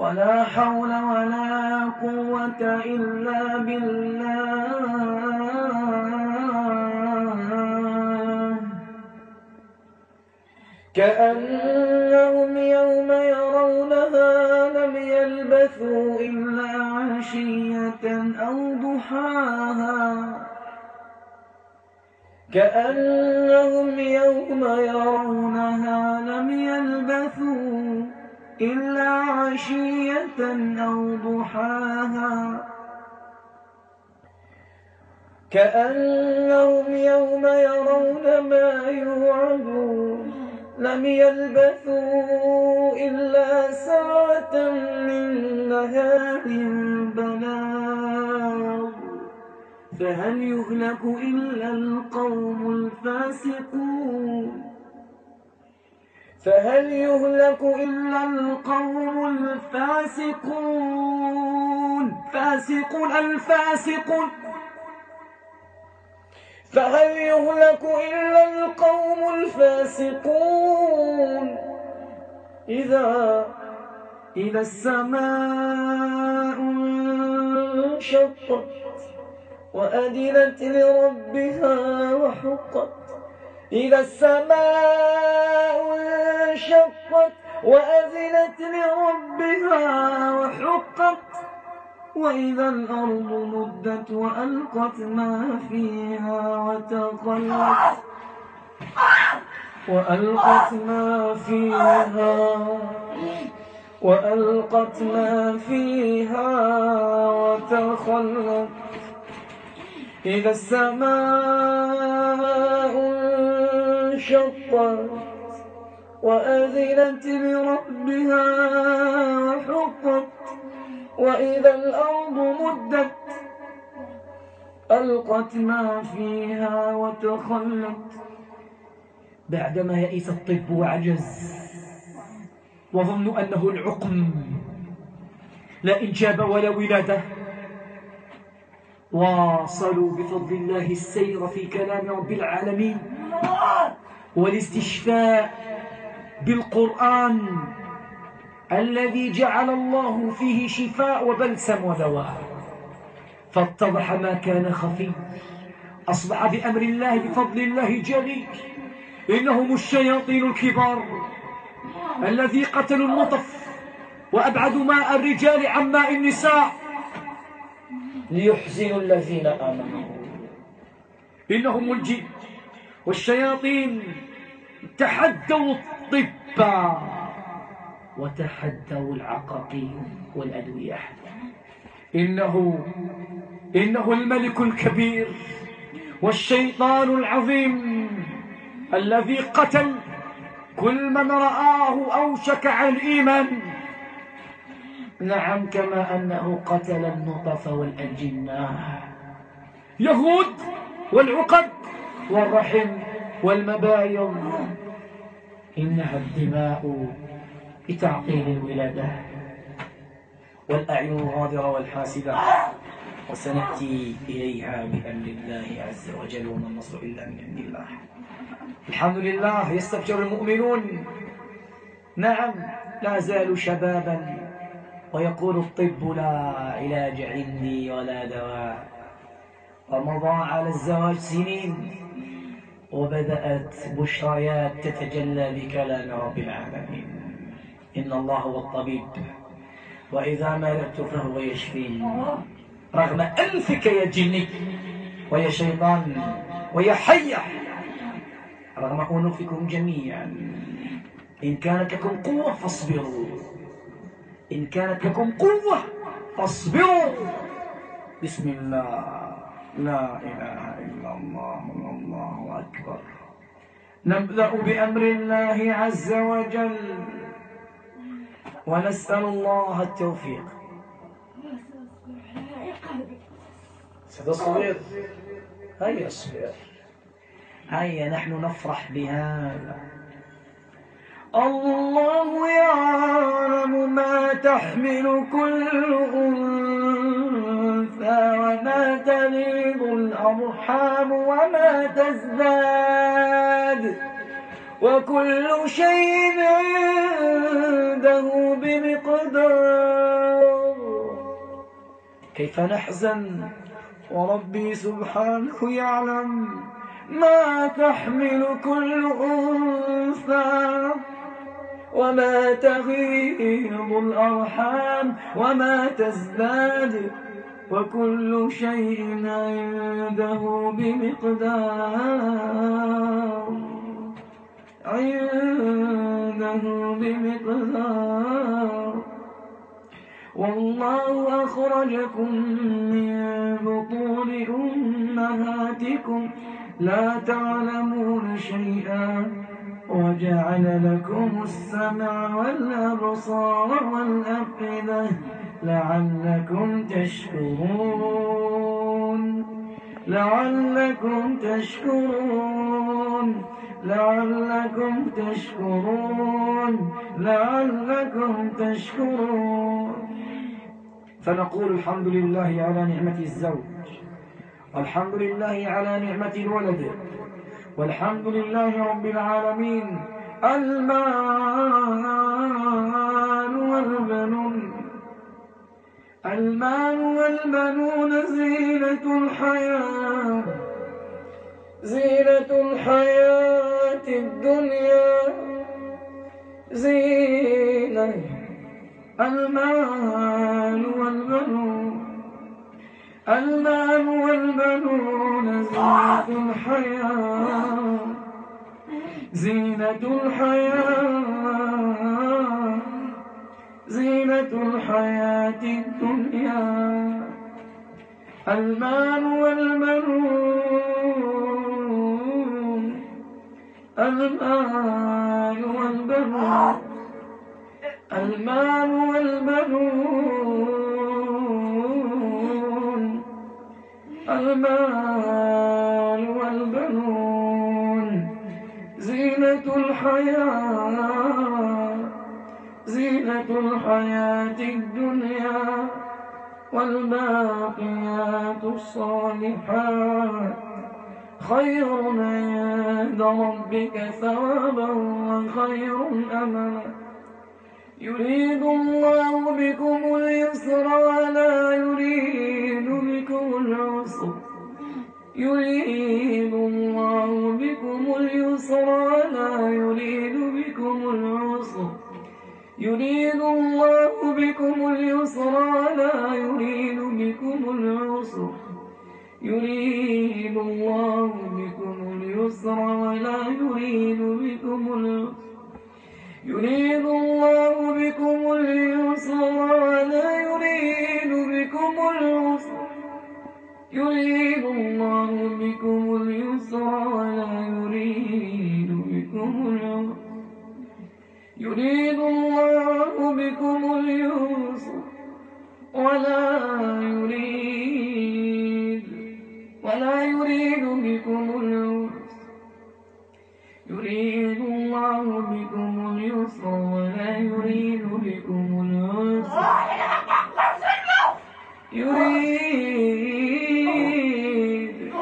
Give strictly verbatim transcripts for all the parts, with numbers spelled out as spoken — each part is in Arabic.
ولا حول ولا قوة إلا بالله. كأنهم يوم يرونها لم يلبثوا إلا عشية أو ضحاها كأنهم يوم يرونها لم يلبثوا إلا عشية أو ضحاها كأنهم يوم يرون ما يوعدون لم يلبثوا إلا ساعة من نهار بلاغ فهل يهلك إلا القوم الفاسقون فهل يهلك إلا القوم الفاسقون فاسقون الفاسقون فهل يهلك إلا القوم الفاسقون إذا إذا السماء انشقت وأذنت لربها وحقت إذا السماء انشقت وأذنت لربها وحقت وإذا الأرض مدت وألقت ما فيها وتخلت وألقت ما فيها وألقت ما فيها وتخلت إذا السماء انشقت وأذنت لربها وحقت وإذا الأرض مدت ألقت ما فيها وتخلت. بعدما يئس الطب وعجز وظنوا أنه العقم لا إنجاب ولا ولادة واصلوا بفضل الله السير في كلام رب العالمين والاستشفاء بالقرآن الذي جعل الله فيه شفاء وبلسم ودواء فاتضح ما كان خفي أصبح بأمر الله بفضل الله جلي. إنهم الشياطين الكبار الذي قتلوا النطف وأبعدوا ماء الرجال عن ماء النساء ليحزنوا الذين آمنوا. إنهم الجن والشياطين تحدوا الطب وتحدوا العقاقير والأدوية. إنه إنه الملك الكبير والشيطان العظيم الذي قتل كل من رآه أوشك على الإيمان. نعم كما أنه قتل النطف والأجنة يهود والعقد والرحم والمبايض. إنها الدماء بتعطيل الولادة والأعين الغاضرة والحاسدة وسنأتي إليها بأمر الله عز وجل وما النصر إلا من عند الله. الحمد لله يستبشر المؤمنون. نعم لا زالوا شبابا ويقول الطب لا علاج عندي ولا دواء. ومضى على الزواج سنين وبدأت بشريات تتجلى بكلام رب العالمين. إن الله هو الطبيب وإذا مرضت فهو يشفين رغم أنفك يا جني ويا شيطان ويا حية رغم أنوفكم جميعا. إن كانت لكم قوة فاصبروا إن كانت لكم قوة فاصبروا. بسم الله لا إله إلا الله والله أكبر. نبدأ بأمر الله عز وجل ونسأل الله التوفيق. ستصبر هيا اصبر هيا نحن نفرح بهذا. الله يعلم ما تحمل كل أنثى وما تغيض الأرحام وما تزداد وكل شيء عنده بمقدار. كيف نحزن وربي سبحانه يعلم ما تحمل كل أنثى وما تغيض الأرحام وما تزداد وكل شيء عنده بمقدار عنده بمقدار. والله أخرجكم من بطون أمهاتكم لا تعلمون شيئا وجعل لكم السمع والأبصار والأفئدة لعلكم تشكرون لعلكم تشكرون لعلكم تشكرون لعلكم تشكرون. فنقول الحمد لله على نعمة الزوج، والحمد لله على نعمة الولد، والحمد لله رب العالمين. المال والبنون المال والبنون زينة الحياة زينة الحياة الدنيا زينة. المال والبنون المال والبنون زينة الحياة زينة الحياة زينة الحياة الدنيا. المال والبنون المال والبنون المال والبنون المال والبنون زينة الحياة زينة الحياة الدنيا. والباقيات الصالحات خير عند ربك ثوابا وخير أملا. يريد الله بكم اليسر ولا يريد بكم العسر يريد الله بكم اليسر ولا يريد بكم العسر يريد الله بكم اليسر ولا يريد بكم العسر يريد الله بكم اليسر ولا يريد بكم العسر يريد الله بكم اليسر ولا يريد بكم العسر يريد الله بكم اليسر ولا يريد بكم العسر يريد الله بكم اليسر ولا يريد ولا يريد بكم العسر يريد الله بكم اليسر ولا يريد بكم العسر يريد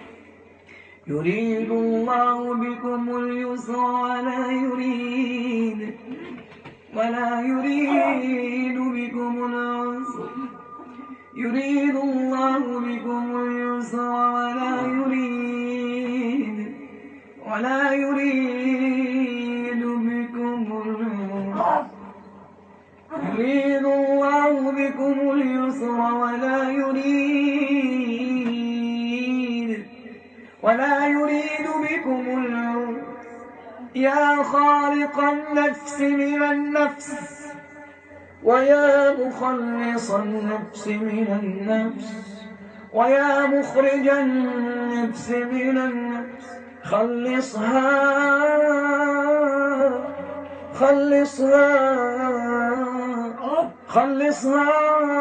يريد الله بكم اليسر ولا يريد ولا يريد بكم العسر يريد الله بكم اليسر ولا يريد ولا يريد بكم العسر يريد الله بكم اليسر ولا يريد ولا يريد بكم العسر. يا خالق النفس من النفس ويا مخلص النفس من النفس ويا مخرج النفس من النفس خلصها خلصها خلصها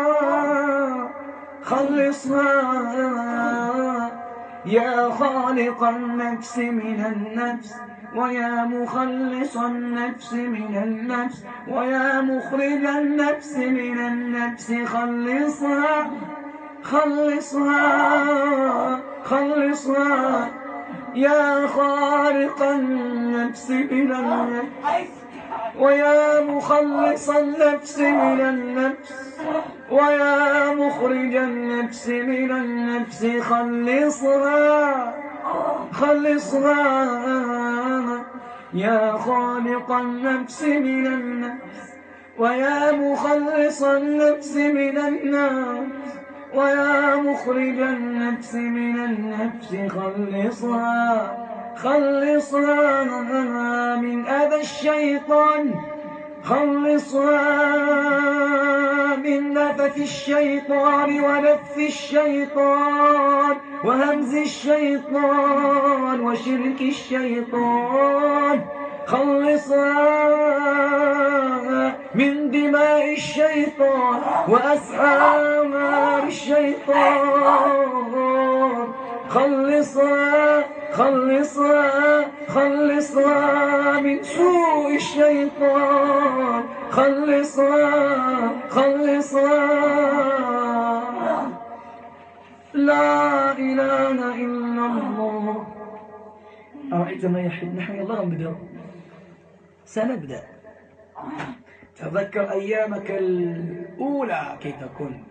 خلصها. يا خالق النفس من النفس ويا مخلص النفس من النفس ويا مخرج النفس من النفس خلصها خلصها خلصها. يا خالق النفس من النفس ويا مخلص النفس من النفس ويا مخرج النفس من النفس خلصها خلصها يا خالق النفس من النفس ويا مخلص النفس من النفس ويا مخرج النفس من النفس خلصها خلصها من أذى الشيطان خلصها من نفث الشيطان ونفث الشيطان وهمز الشيطان وشرك الشيطان خلصها من دماء الشيطان وأسعار الشيطان خلصها خلصها خلصها من سوء الشيطان خلصها خلصها لا إله إلا الله. أرأيت ما يحب نحن يلا نبدأ سنبدأ. تذكر أيامك الأولى كيف كنت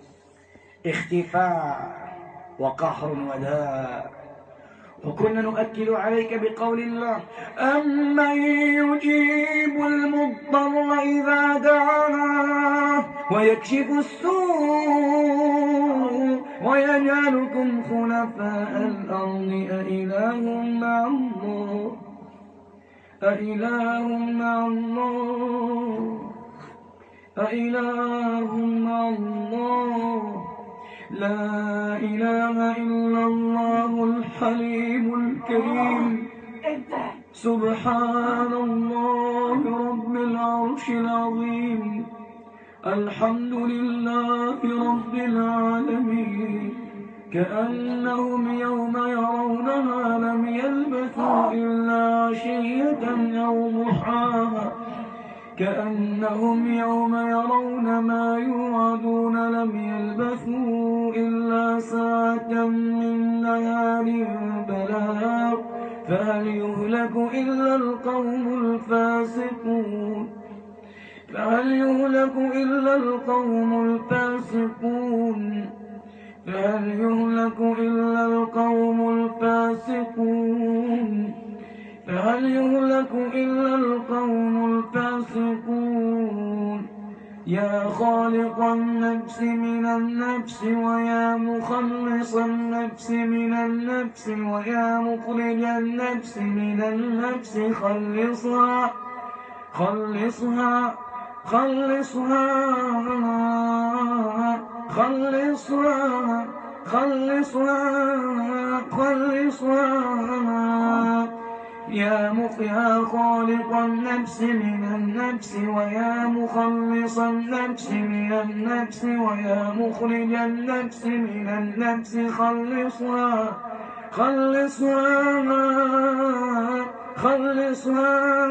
اختفاء وقهر وداء، وكنا نؤكد عليك بقول الله أمن يجيب المضطر إذا دعاه ويكشف السوء ويجعلكم خلفاء الأرض أإله مع الله أإله مع الله أإله مع الله لا إله إلا الله الحليم الكريم سبحان الله رب العرش العظيم الحمد لله رب العالمين كأنهم يوم يرونها لم يلبثوا إلا عشية أو ضحاها كأنهم يوم يرون ما يوعدون لم يلبثوا إلا ساعة من نهار بلاغ فهل يهلك إلا القوم الفاسقون فهل يهلك إلا القوم الفاسقون فهل يهلك إلا القوم الفاسقون فهل يهلك إلا القوم الفاسقون يا خالق النفس من النفس ويا مخلص النفس من النفس ويا مخرج النفس من النفس خلصها خلصها خلصها خلصها خلصها خلصها يا يا خالق النفس من النفس ويا مخلص النفس من النفس ويا مخرج النفس من النفس خلصها خلصها خلصها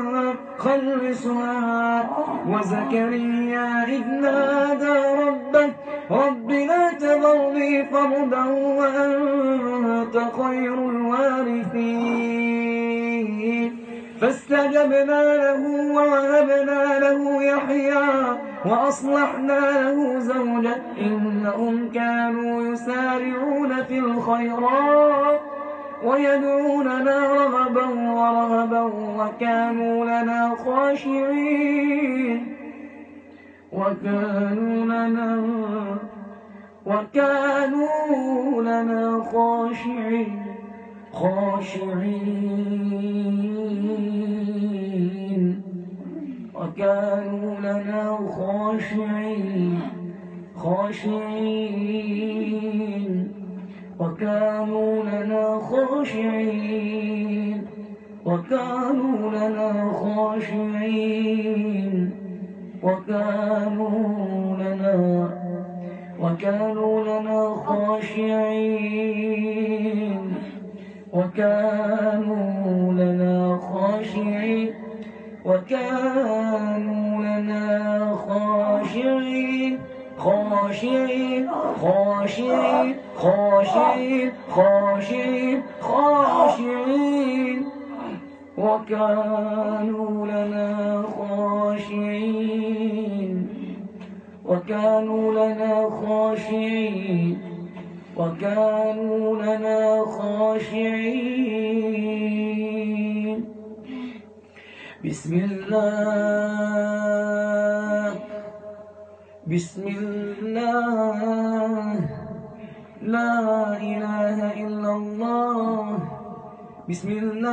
خلصها وزكريا إذ نادى ربه رب لا تذرني فردا وأنت خير الوارثين فاستجبنا له ووهبنا له يحيى وأصلحنا له زوجه إنهم كانوا يسارعون في الخيرات ويدعوننا رغبا ورهبا وكانوا لنا خاشعين وكانوا لنا وكانوا لنا خاشعين خاشعين وكانوا لنا خاشعين خاشعين وكانوا لنا خاشعين وكانوا لنا خاشعين وكانوا لنا وكانوا لنا خاشعين وكانوا لنا خاشعين وكانوا لنا خاشعين خاشعين خاشعين خاشعين خاشعين خاشعين وكانوا لنا وكانوا لنا خاشعين وكانوا لنا خاشعين. بسم الله بسم الله لا إله إلا الله. بسم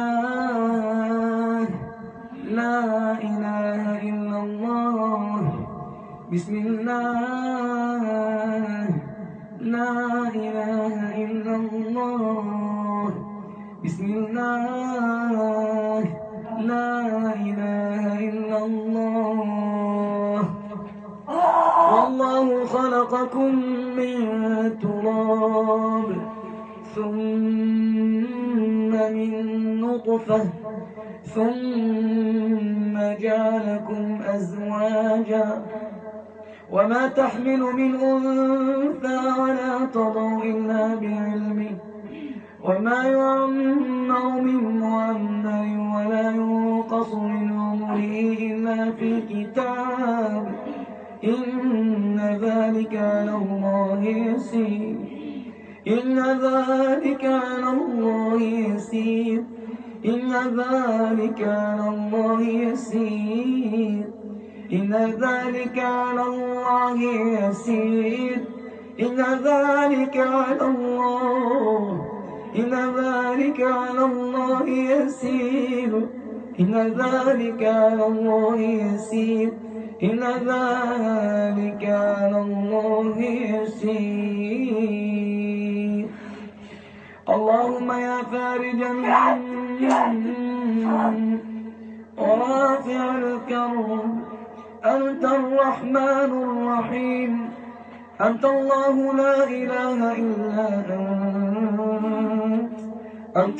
الله لا إله إلا الله. بسم الله لا إله إلا الله. بسم الله لا إله إلا الله. والله خلقكم من تراب ثم من نطفة ثم جعلكم أزواجا وما تحمل من أنثى ولا تضع إلا بعلمه وما يعمر من معمر ولا ينقص من عمره إلا في كتاب إن ذلك على الله يسير. إن ذلك على الله يسير. إن ذلك على الله يسير. إن ذلك على الله يسير. إن ذلك على الله إن ذلك على الله يسير. إن ذلك على الله يسير. إن ذلك على الله يسير. اللهم يا فارج الهم ورافع الكرب أنت الرحمن الرحيم. أنت الله لا إله إلا أنت. أنت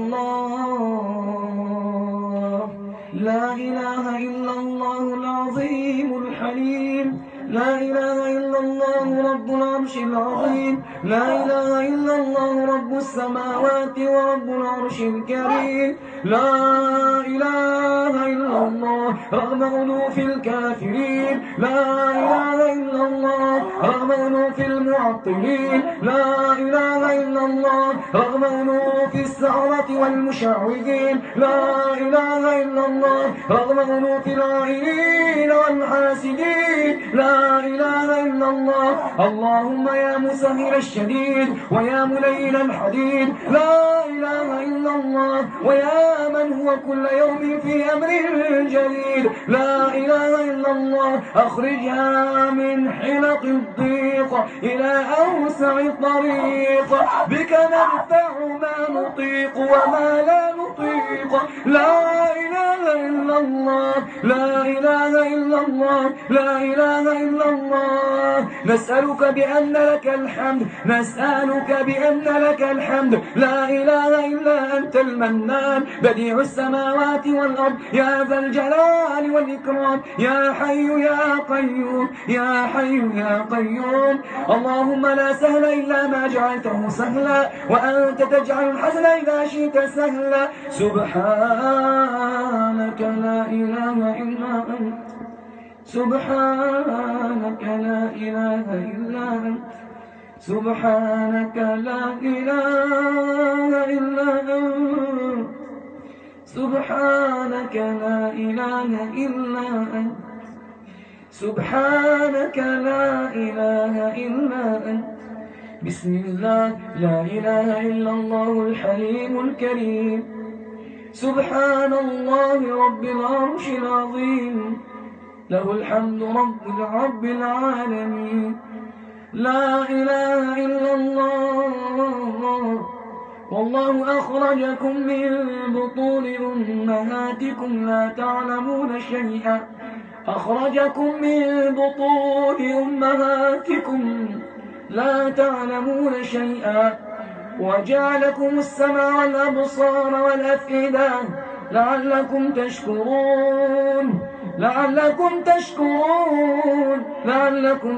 الله لا إله إلا الله العظيم الحليم. لا إله إلا الله رب العرش العظيم. لا إله إلا الله رب السماوات ورب العرش الكريم. لا إله إلا الله رغم أنوف الكافرين. لا إله إلا الله رغم أنوف المعطلين. لا إله إلا الله رغم أنوف السحرة والمشعوذين. لا إله إلا الله رغم أنوف العائلين والحاسدين. لا إله إلا الله. اللهم يا مسهل الشديد ويا ملين الحديد. لا إله إلا الله ويا من هو كل يوم في أمر جديد. لا إله إلا الله أخرجها من حلق الضيق إلى أوسع الطريق. بك نرفع ما نطيق وما لا نطيق. لا إله إلا الله. لا إله إلا الله. لا إله إلا الله. نسألك بأن لك الحمد. نسألك بأن لك الحمد. لا إله إلا أنت المنان بديع السماوات والأرض يا ذا الجلال والإكرام. يا حي يا قيوم. يا حي يا قيوم. اللهم لا سهل إلا ما جعلته سهلا وأنت تجعل الحزن إذا شئت سهلا. سبحانك لا إله إلا أنت. سبحانك لا إله إلا أنت. سبحانك لا إله إلا أنت. سبحانك لا إله إلا أنت. سبحانك لا إله إلا أنت. بسم الله لا إله إلا الله الحليم الكريم. سبحان الله رب العرش العظيم. له الحمد رب رب العالمين. لا إله إلا الله. والله أخرجكم من بطون أمهاتكم لا تعلمون شيئا. أخرجكم من بطون أمهاتكم لا تعلمون شيئا وجعلكم السمع والأبصار والأفئدة لعلكم تشكرون. لعلكم تشكرون. لعلكم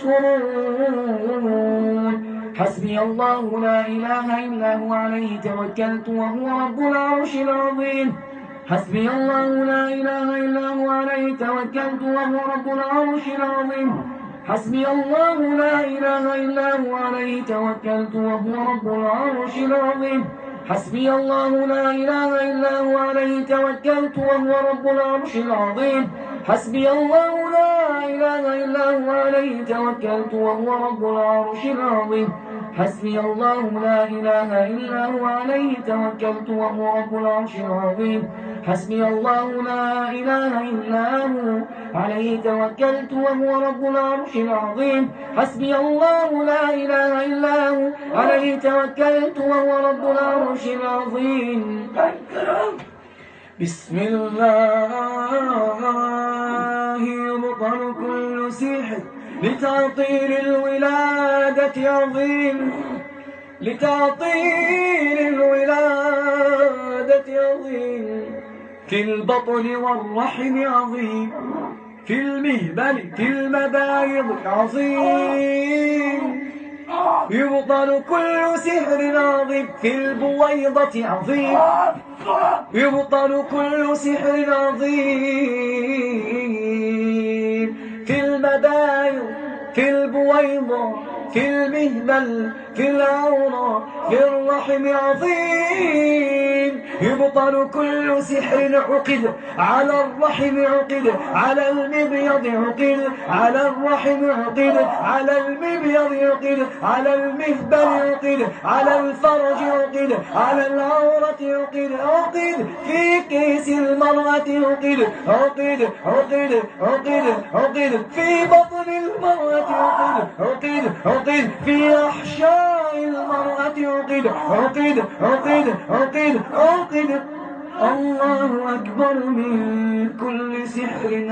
تشكرون. حسبي الله لا إله إلا هو عليه توكلت وهو رب العرش العظيم. حسبي الله لا إله إلا هو عليه توكلت وهو رب العرش العظيم. حسبي الله لا إله إلا هو عليه توكلت وهو رب العرش العظيم حسبي الله لا إله إلا هو عليه توكلت وهو رب العرش العظيم حسبي الله لا إله إلا هو عليه توكلت وهو رب العرش العظيم حسبي الله لا إله إلا هو عليه توكلت وهو رب العرش العظيم حسبي الله لا إله إلا هو عليه توكلت وهو رب العرش العظيم حسبي الله لا إله إلا هو عليه توكلت وهو رب العرش العظيم. بسم الله يبطل كل سحر لتعطيل الولادة عظيم لتعطيل الولادة عظيم في البطن والرحم عظيم في المهبل في المبايض عظيم يبطل كل سحر عظيم في البويضة عظيم يبطل كل سحر عظيم في المبايض في البويضة في المهبل في العورة في الرحم عظيم يبطل كل سحر عقد على الرحم عقد على المبيض عقد على الرحم عقد على المبيض عقد على المهبل عقد على الفرج عقد على العورة عقد عقد في كيس المرأة عقد عقد عقد عقد عقد في بطن المرأة عقد عقد عقد في أحشاء المرأة عقد عقد عقد عقد عقد الله أكبر من كل سحر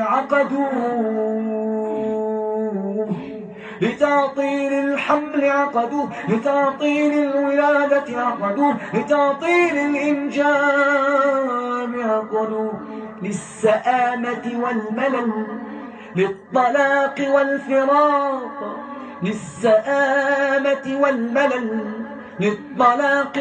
عقدوه لتعطيل الحمل عقدوه لتعطيل الولادة عقدوه لتعطيل الإنجاب عقدوه للسآمة والملل للطلاق والفراق للسآمة والملل للطلاق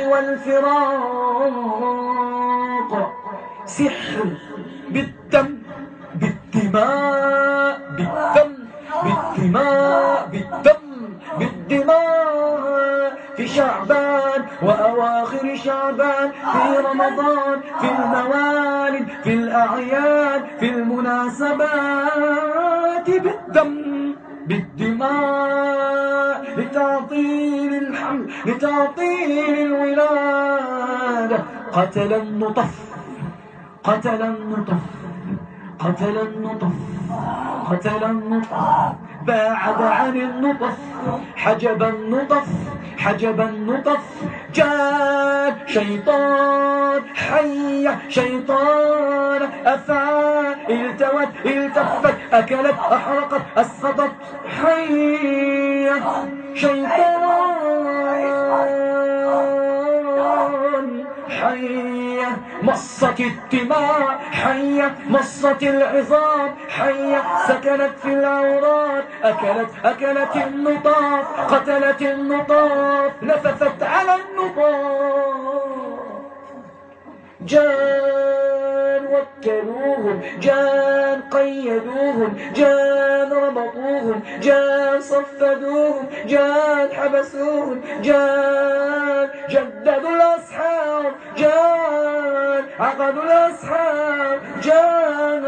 والفراق سحر بالدم بالدماء بالدم بالدماء بالدم بالدماء في شعبان وأواخر شعبان في رمضان في الموالد في الأعياد في المناسبات بالدم بالدماء لتعطيل الحمل لتعطيل الولادة قتل النطف قتل النطف قتل النطف قتل النطف باعد عن النطف حجب النطف حجب النطف جاء شيطان حي شيطان أفعى التوت التفت أكلت أحرقت أسقطت حي شيطان حي مصت الدماء حي مصت العظام حي سكنت في العورات أكلت أكلت النطاف قتلت النطاف نفثت على النطاف جان وكلوهم جان قيدوهم جان ربطوهم جان صفدوهم جان حبسوهم جان جددوا الأصحاب جان عقدوا الأصحاب جان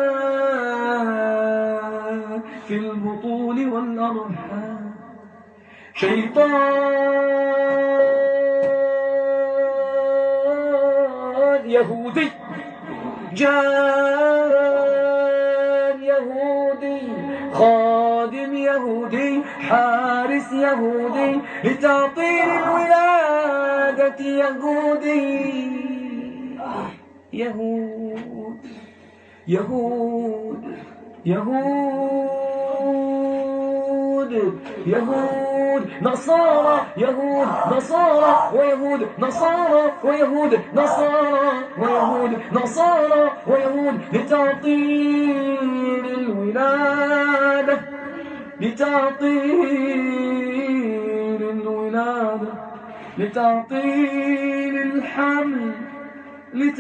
في البطون والأرحام شيطان يهودي جان يهودي خادم يهودي حارس يهودي لتعطيل الولادة يهودي يهود يهود يهود يهود نصارى يهود نصارى ويهود نصارى ويهود نصارى ويهود نصارى ويهود لتعطيل الولادة لتعطيل الولادة لتعطيل الحمل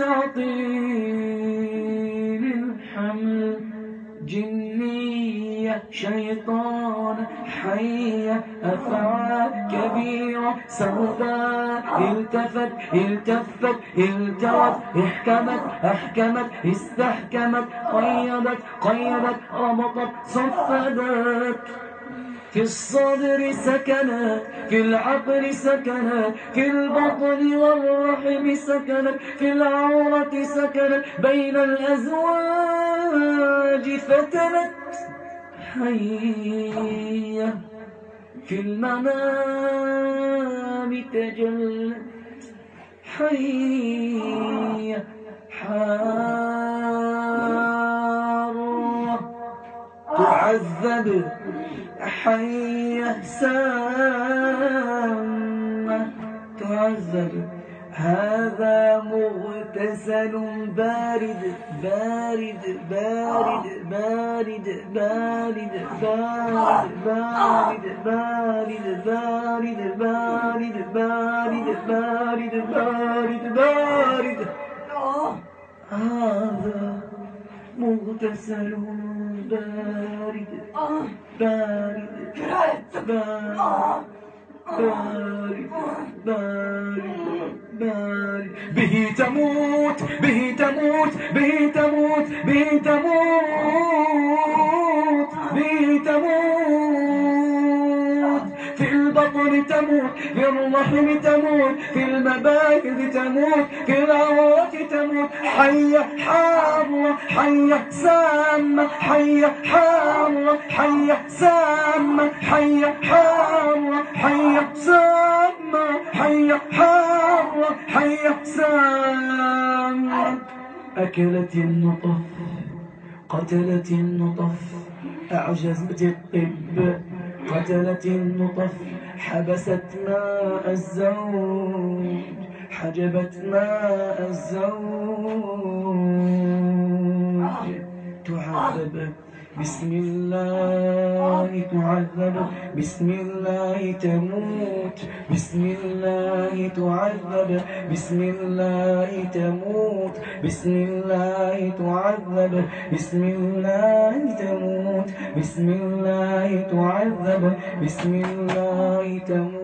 لتعطيل الحمل جنية حية شيطان حية أفعال كبيرة سوداء التفت التفت التوت احكمت أحكمت استحكمت قيدت قيدت ربطت صفدت في الصدر سكنت في العقل سكنت في البطن والرحم سكنت في العورة سكنت بين الأزواج فتنت حية في المنام تجلت حية حارة تعذب حية سامة تعذب هذا مغتسل بارد بارد بارد بارد بارد بارد بارد بارد بارد بارد بارد بارد بارد بارد هذا مغتسل بارد بارد بارد بارد بارد بارد به تموت به تموت به تموت به تموت به تموت في البطن تموت في الرحم تموت في المبايض تموت في العورات تموت حية حارة حية سامة حية حارة حية سامة حية حارة حية سامة حية حارة حية سامة أكلت النطف قتلت النطف أعجزت الطب قتلت النطف حبست ماء الزوج حجبت ماء الزوج تعذب بسم الله تعذب بسم الله تموت بسم الله تعذب بسم الله تموت بسم الله تعذب بسم الله تموت بسم الله تعذب بسم الله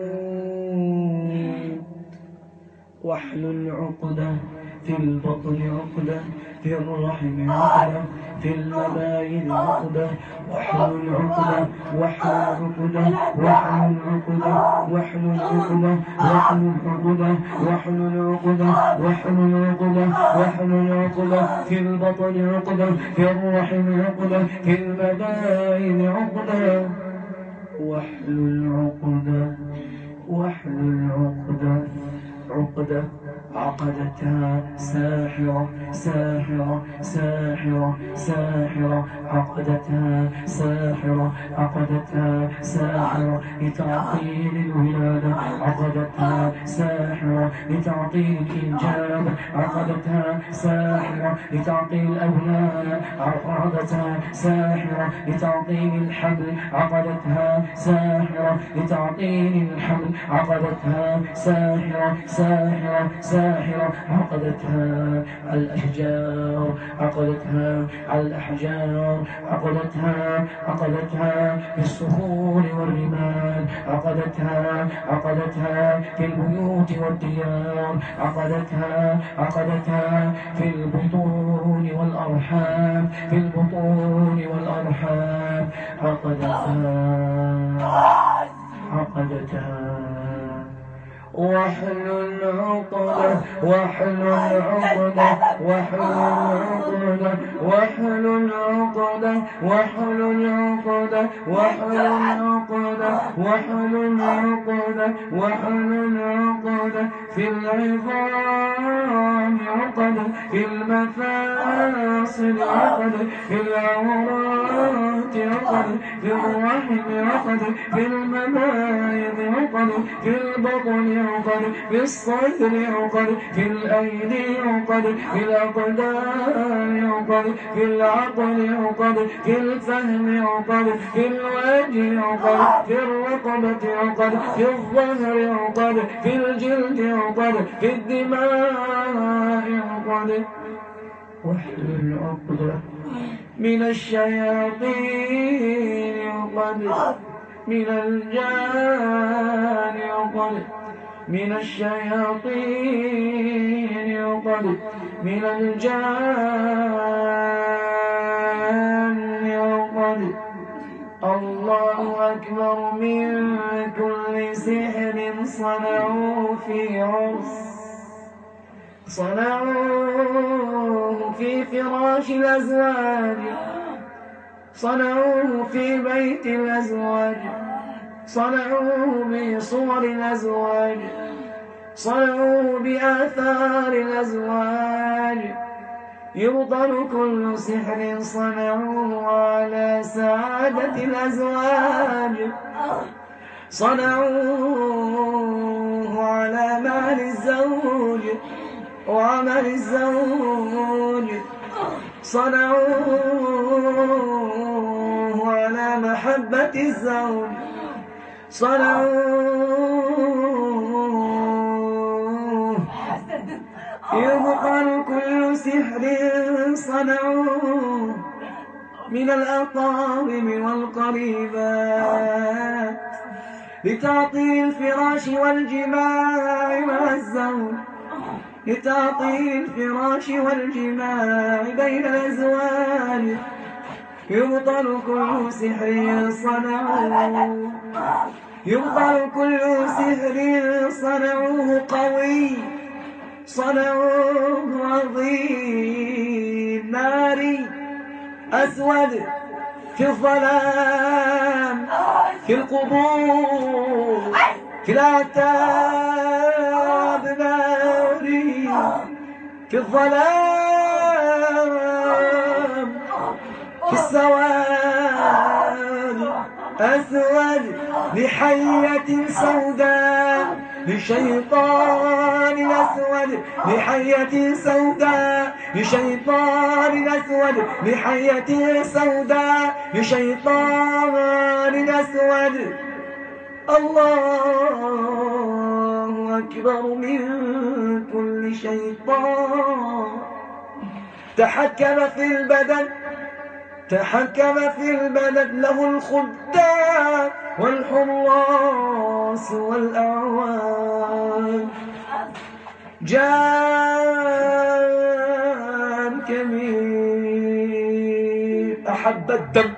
تموت واحلل عقدة في البطن عقدة في الرحم عقدة في المبايض عقدة واحلل عقدة واحلل عقدة واحلل عقدة واحلل عقدة واحلل عقدة واحلل عقدة واحلل عقدة واحلل عقدة في البطن عقدة في الرحم عقدة في المبايض عقدة واحلل عقدة واحلل عقدة عقدة عقدتها ساحرة ساحرة ساحرة ساحرة عقدتها ساحرة عقدتها ساحرة لتعطيل الولادة عقدتها ساحرة لتعطيل الإنجاب عقدتها ساحرة لتعطيل الأولاد عقدتها ساحرة لتعطيل الحمل عقدتها ساحرة لتعطيل الحمل عقدتها ساحرة ساحرة ساحرة عقدتها على الأشجار عقدتها على الأحجار عقدتها عقدتها في الصخور والرمال عقدتها عقدتها في البيوت والديار عقدتها عقدتها في البطون والأرحام في البطون والأرحام عقدتها عقدتها واحلل عقدة واحلل عقدة واحلل عقدة واحلل عقدة واحلل عقدة واحلل عقدة واحلل عقدة واحلل عقدة في العظام عقدة في المفاصل عقدة في العورات عقدة في الرحم عقدة في المبايض عقدة في البطن عقد في الصدر عقد في الأيدي عقد في الأقدام عقد في العقل عقد في الفهم عقد في الوجه عقد في الرقبة عقد في الظهر عقد في الجلد عقد في الدماء عقد واحلل عقدة من الشياطين عقد من الجان عقد من الشياطين عقد من الجان عقد الله أكبر من كل سحر صنعوه في عرس صنعوه في فراش الأزواج صنعوه في بيت الأزواج صنعوه بصور الأزواج صنعوه بآثار الأزواج يبطل كل سحر صنعوه على سعادة الأزواج صنعوه على مال الزوج وعمل الزوج صنعوه على محبة الزوج صنعوه يبطل كل سحر صنعوه من الأقارب والقريبات لتعطيل الفراش والجماع مع الزوج لتعطيل الفراش والجماع بين الأزواج يبطل كل سحر صنعوه يبطل كل سحر صنعوه قوي صنعوه عظيم ناري أسود في الظلام في القبور في الأعتاب ناري في الظلام في السواد أسود لحية سوداء لشيطان أسود لحية سوداء لشيطان أسود لحية سوداء لشيطان أسود الله أكبر من كل شيطان تحكم في البدن تحكم في البلد له الخدام والحراس والأعوان جان كبير أحب الدم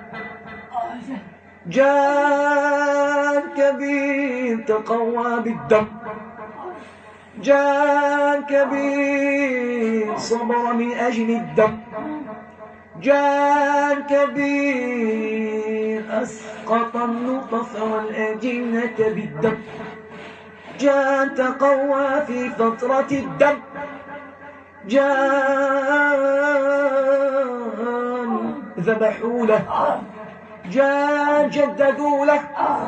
جان كبير تقوى بالدم جان كبير صبر من أجل الدم جان كبير أسقط النطف والأجنة بالدم جان تقوى في فترة الدم جان ذبحوا له جان جددوا له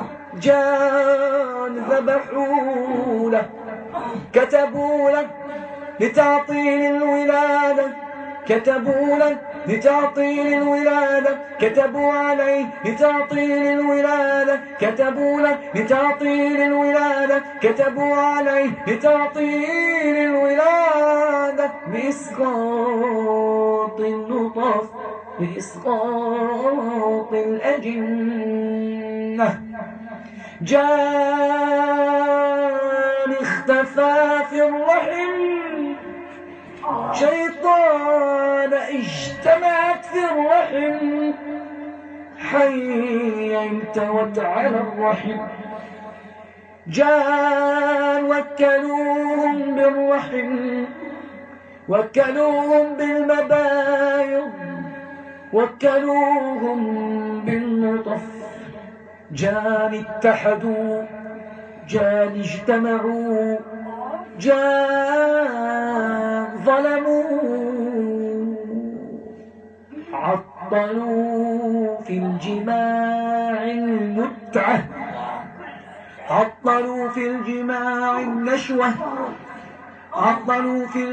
جان ذبحوا له كتبوا له لتعطيل الولادة كتبوا له لتعطيل الولادة كتبوا عليه لتعطيل الولادة كتبوا له لتعطيل الولادة كتبوا عليه لتعطيل الولادة بإسقاط النطف بإسقاط الأجنة جان اختفى في الرحم شيطان اجتمعت في الرحم حيا انتوت على الرحم جان وكلوهم بالرحم وكلوهم بالمبايض وكلوهم بالنطف جان اتحدوا جان اجتمعوا جان ظلموا عطلوا في الجماع المتعة عطلوا في الجماع النشوة عطلوا في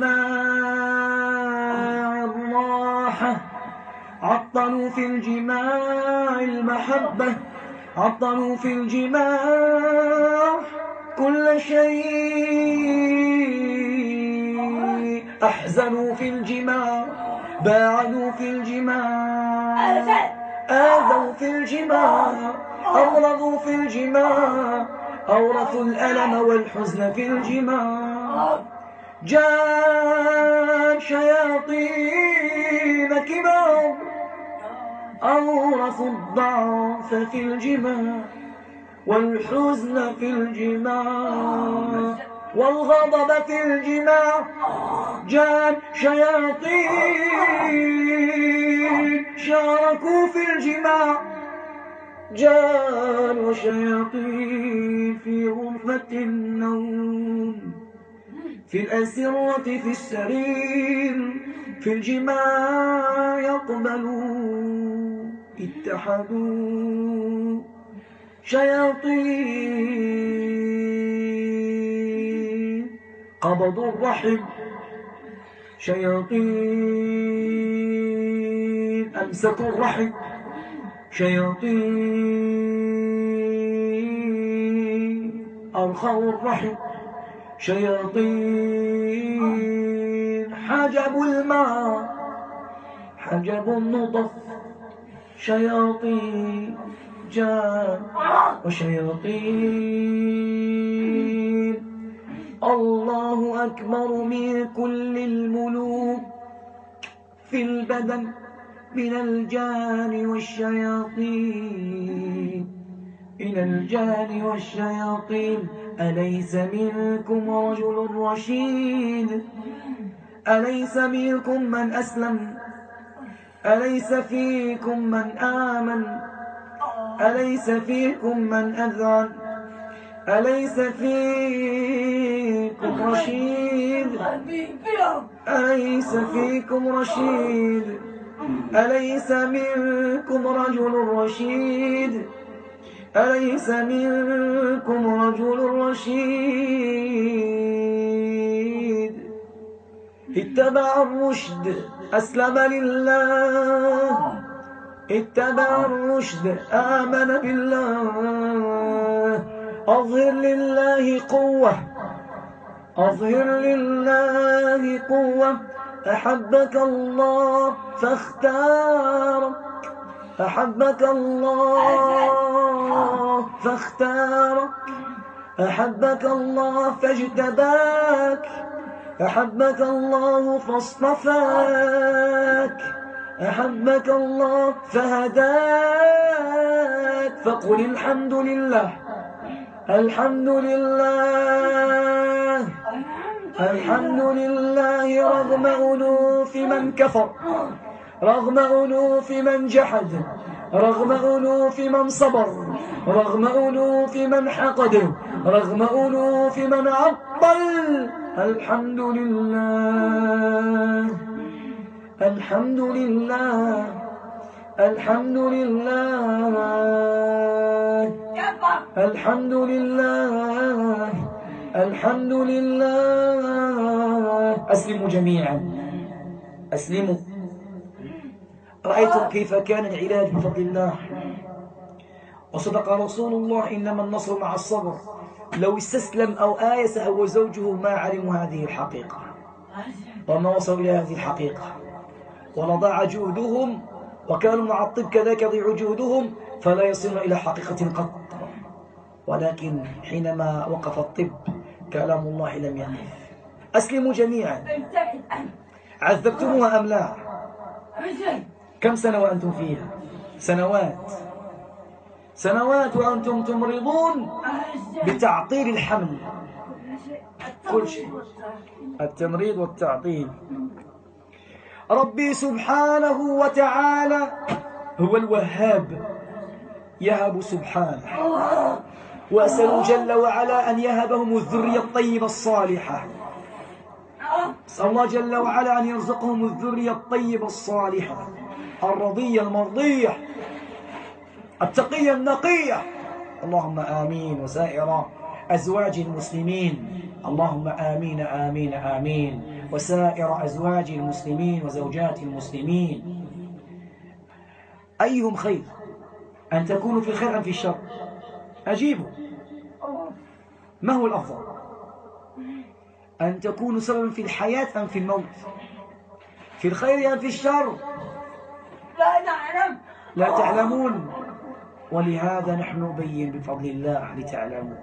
الجماع الراحة عطلوا في الجماع المحبة عطلوا في الجماع كل شيء أحزنوا في الجماع باعدوا في الجماع، آذوا في الجماع، أمرضوا في الجماع، أورثوا الألم والحزن في الجماع. جاء شياطين كبار أورثوا الضعف في الجماع والحزن في الجماع والغضب في الجماع. جاء شياطين شاركوا في الجماع، جان وشياطين في غرفة النوم، في الأسرة في السرير في الجماع يقبلوا، اتحدوا شياطين قبضوا الرحم، شياطين أمسكوا الرحم، شياطين أرخوا الرحم، شياطين حجبوا الماء، حجبوا النطف، شياطين جان وشياطين. الله أكبر من كل الملوك في البدن من الجان والشياطين، من الجان والشياطين. أليس منكم رجل رشيد؟ أليس منكم من أسلم؟ أليس فيكم من آمن؟ أليس فيكم من أذعن؟ أليس فيكم رشيد؟ أليس فيكم رشيد؟ أليس منكم رجل رشيد؟ أليس منكم رجل رشيد؟ اتبع الرشد أسلم لله، اتبع الرشد آمن بالله. أظهر لله قوة، أظهر لله قوة. أحبك الله فاختارك، أحبك الله فاختارك، أحبك الله فاجتباك، أحبك الله فاصطفاك، أحبك الله فهداك. فقل الحمد لله، الحمد لله، الحمد لله رغم أنوف من كفر، رغم أنوف من جحد، رغم أنوف من صبر، رغم أنوف من حقد، رغم أنوف من عطل. الحمد لله، الحمد لله، الحمد لله، الحمد لله، الحمد لله. أسلموا جميعا، أسلموا. رأيتم كيف كان العلاج بفضل الله، وصدق رسول الله إنما النصر مع الصبر. لو استسلم أو آيس هو زوجه ما علموا هذه الحقيقة وما وصلوا إلى هذه الحقيقة، ولضاع جهدهم وكانوا مع الطب كذاك يضيع جهدهم فلا يصلون إلى حقيقة قط. ولكن حينما وقف الطب كلام الله لم يقف. أسلموا جميعا. عذبتموها أم لا؟ كم سنة وأنتم فيها؟ سنوات، سنوات وأنتم تمرضون بتعطيل الحمل. كل شيء التمريض والتعطيل. ربي سبحانه وتعالى هو الوهاب، يهب سبحانه، وأسأل جل وعلا أن يهبهم الذرية الطيبة الصالحة. أسأل الله جل وعلا أن يرزقهم الذرية الطيبة الصالحة الرضية المرضية التقية النقية. اللهم آمين. وسائر أزواج المسلمين اللهم آمين آمين آمين. وسائر أزواج المسلمين وزوجات المسلمين. أيهم خير، أن تكونوا في الخير أم في الشر؟ أجيبوا، ما هو الأفضل؟ أن تكونوا سببا في الحياة أم في الموت؟ في الخير أم في الشر؟ لا نعلم. لا تعلمون. ولهذا نحن نبين بفضل الله لتعلموا.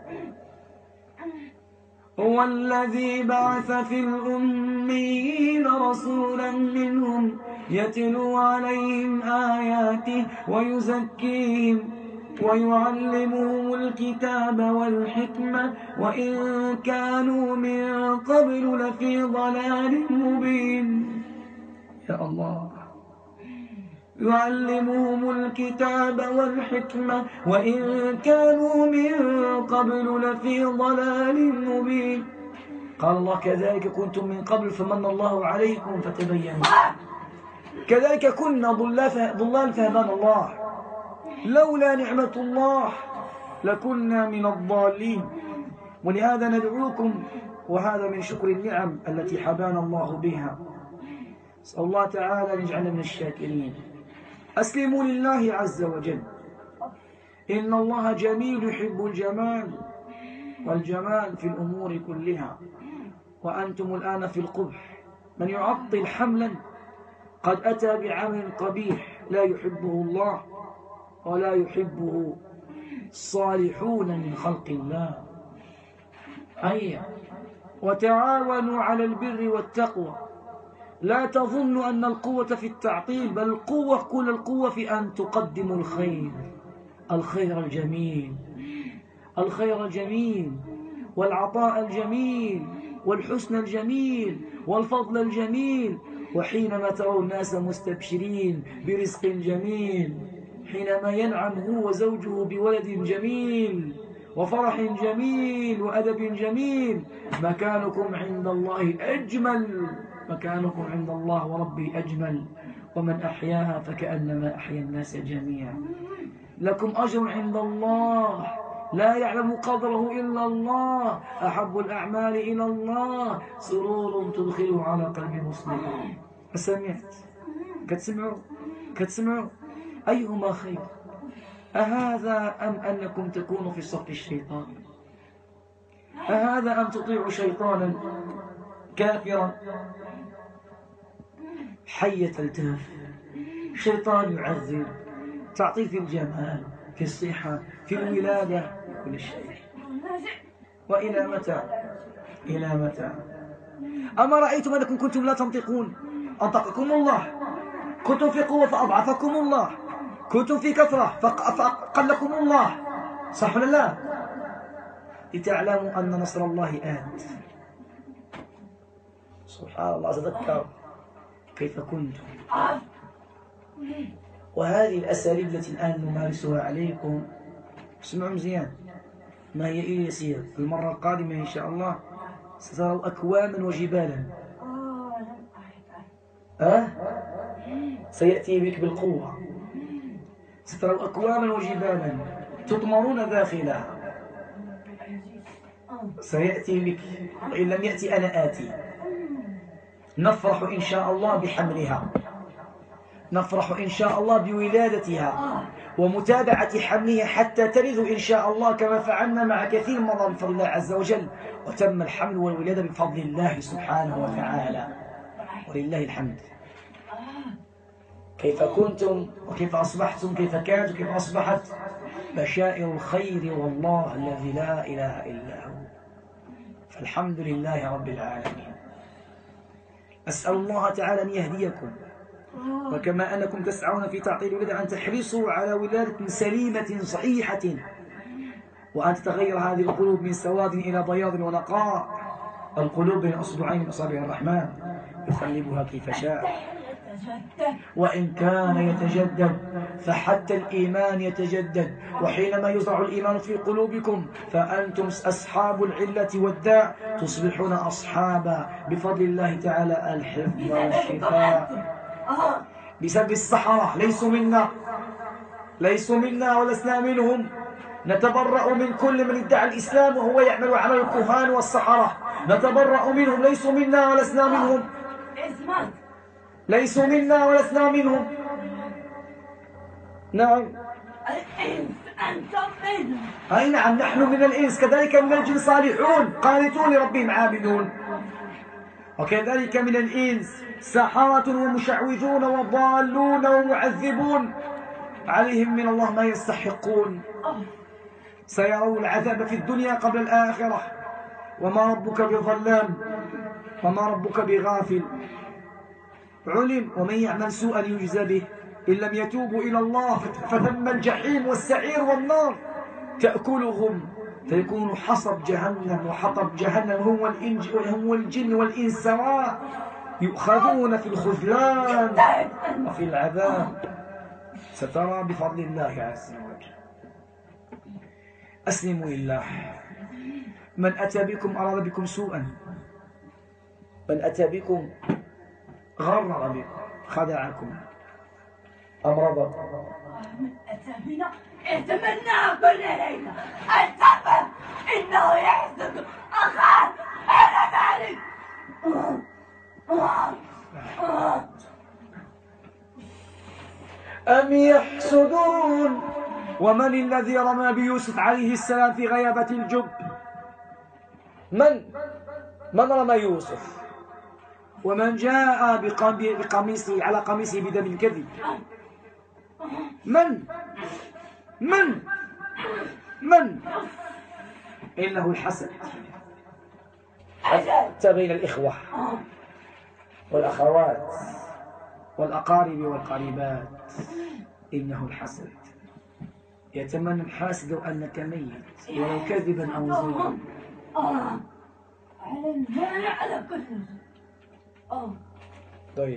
هو الذي بعث في الأميين رسولا منهم يتلو عليهم آياته ويزكيهم ويعلمهم الكتاب والحكمة وإن كانوا من قبل لفي ضلال مبين. يا الله. يعلمهم الكتاب والحكمة وإن كانوا من قبل لفي ضلال مبين. قال الله كذلك كنتم من قبل فمن الله عليكم فتبينوا. كذلك كنا ضلال فهدانا الله. لولا نعمة الله لكنا من الضالين. ولهذا ندعوكم، وهذا من شكر النعم التي حبانا الله بها. أسأل الله تعالى أن يجعلنا من الشاكرين. أسلموا لله عز وجل. إن الله جميل يحب الجمال، والجمال في الأمور كلها. وأنتم الآن في القبح. من يعطل حملا قد أتى بعمل قبيح لا يحبه الله ولا يحبه الصالحون من خلق الله. أي وتعاونوا على البر والتقوى. لا تظن أن القوة في التعطيل، بل القوة كل القوة في أن تقدموا الخير، الخير الجميل، الخير الجميل والعطاء الجميل والحسن الجميل والفضل الجميل. وحينما تروا الناس مستبشرين برزق جميل، حينما ينعم هو وزوجه بولد جميل وفرح جميل وأدب جميل، مكانكم عند الله أجمل، مكانكم عند الله وربي أجمل. ومن أحياها فكأنما أحيا الناس جميعا. لكم أجر عند الله لا يعلم قدره إلا الله. أحب الأعمال إلى الله سرور تدخله على قلب مسلم. سمعت كتسمعوا كتسمعوا أيهما خير؟ أهذا أم أنكم تكونوا في صف الشيطان؟ أهذا أم تطيعوا شيطانا كافرا حية التاف، شيطان يعذب، تعطيه في الجمال، في الصحة، في الولادة، كل شيء. وإلى متى؟ إلى متى؟ أما رأيتم أنكم كنتم لا تنطقون أنطقكم الله، كنتم في قوة فأضعفكم الله، كنتم في كثرة فأقلكم الله، صح ولا لا؟ لتعلموا أن نصر الله آت. سبحان الله. أتذكر كيف كنتم، وهذه الأساليب التي الآن نمارسها عليكم اسمعوا مزيان، ما هي إلا يسير. المرة القادمة إن شاء الله ستروا أكواما وجبالا. أه؟ سيأتي بك بالقوة. ستروا أكواما وجبالا تطمرون داخلها. سيأتي بك، وإن لم يأتي أنا آتي. نفرح إن شاء الله بحملها، نفرح إن شاء الله بولادتها ومتابعة حملها حتى تلد إن شاء الله، كما فعلنا مع كثير مضى بفضل الله عز وجل. وتم الحمل والولادة بفضل الله سبحانه وتعالى، ولله الحمد. كيف كنتم وكيف أصبحتم، كيف كانت وكيف أصبحت، بشائر الخير والله الذي لا إله إلا هو. فالحمد لله رب العالمين. أسأل الله تعالى أن يهديكم، وكما أنكم تسعون في تعطيل الولادة أن تحرصوا على ولادة سليمة صحيحة، وأن تتغير هذه القلوب من سواد إلى بياض ونقاء. القلوب بين أصبعين من أصابع الرحمن يقلبها كيف شاء. وإن كان يتجدد فحتى الإيمان يتجدد. وحينما يزرع الإيمان في قلوبكم فأنتم أصحاب العلة والداء تصبحون أصحاب بفضل الله تعالى الحفظ والشفاء. بسبب السحرة ليسوا منا، ليسوا منا ولسنا منهم. نتبرأ من كل من ادعى الإسلام وهو يعمل عمل الكهان والسحرة. نتبرأ منهم، ليسوا منا ولسنا منهم، ليسوا منا ولسنا منهم. نعم. الإنس أنتم منهم. أي نعم، نحن من الإنس كذلك من الجن صالحون قانتون لربهم عابدون. وكذلك من الإنس سحرة ومشعوذون وضالون ومعذبون عليهم من الله ما يستحقون. سيرون العذاب في الدنيا قبل الآخرة. وما ربك بظلام وما ربك بغافل. علم ومن يعمل سوءا يجزى به إن لم يتوبوا إلى الله فثم الجحيم والسعير والنار تأكلهم فيكون حصب جهنم وحطب جهنم هو الإنج هو الجن والإنس سواء يؤخذون في الخذلان وفي العذاب. سترى بفضل الله عز وجل. أسلموا لله. من أتى بكم أراد بكم سوءا، من أتى بكم غرر بكم خدعكم أمرضكم. من أتى بنا يتمنى كل ليلة السبب إنه يحسد أخاه على ذلك. أم يحسدون. ومن الذي رمى بيوسف عليه السلام في غيابة الجب؟ من من رمى يوسف؟ ومن جاء بقميصه على قميصه بدم الكذب؟ من من من إنه الحسد حتى بين الإخوة والأخوات والأقارب والقريبات. إنه الحسد. يتمنى الحاسد أنك ميت ولو كذبا أو زورا. على المال على كل شيء. طيب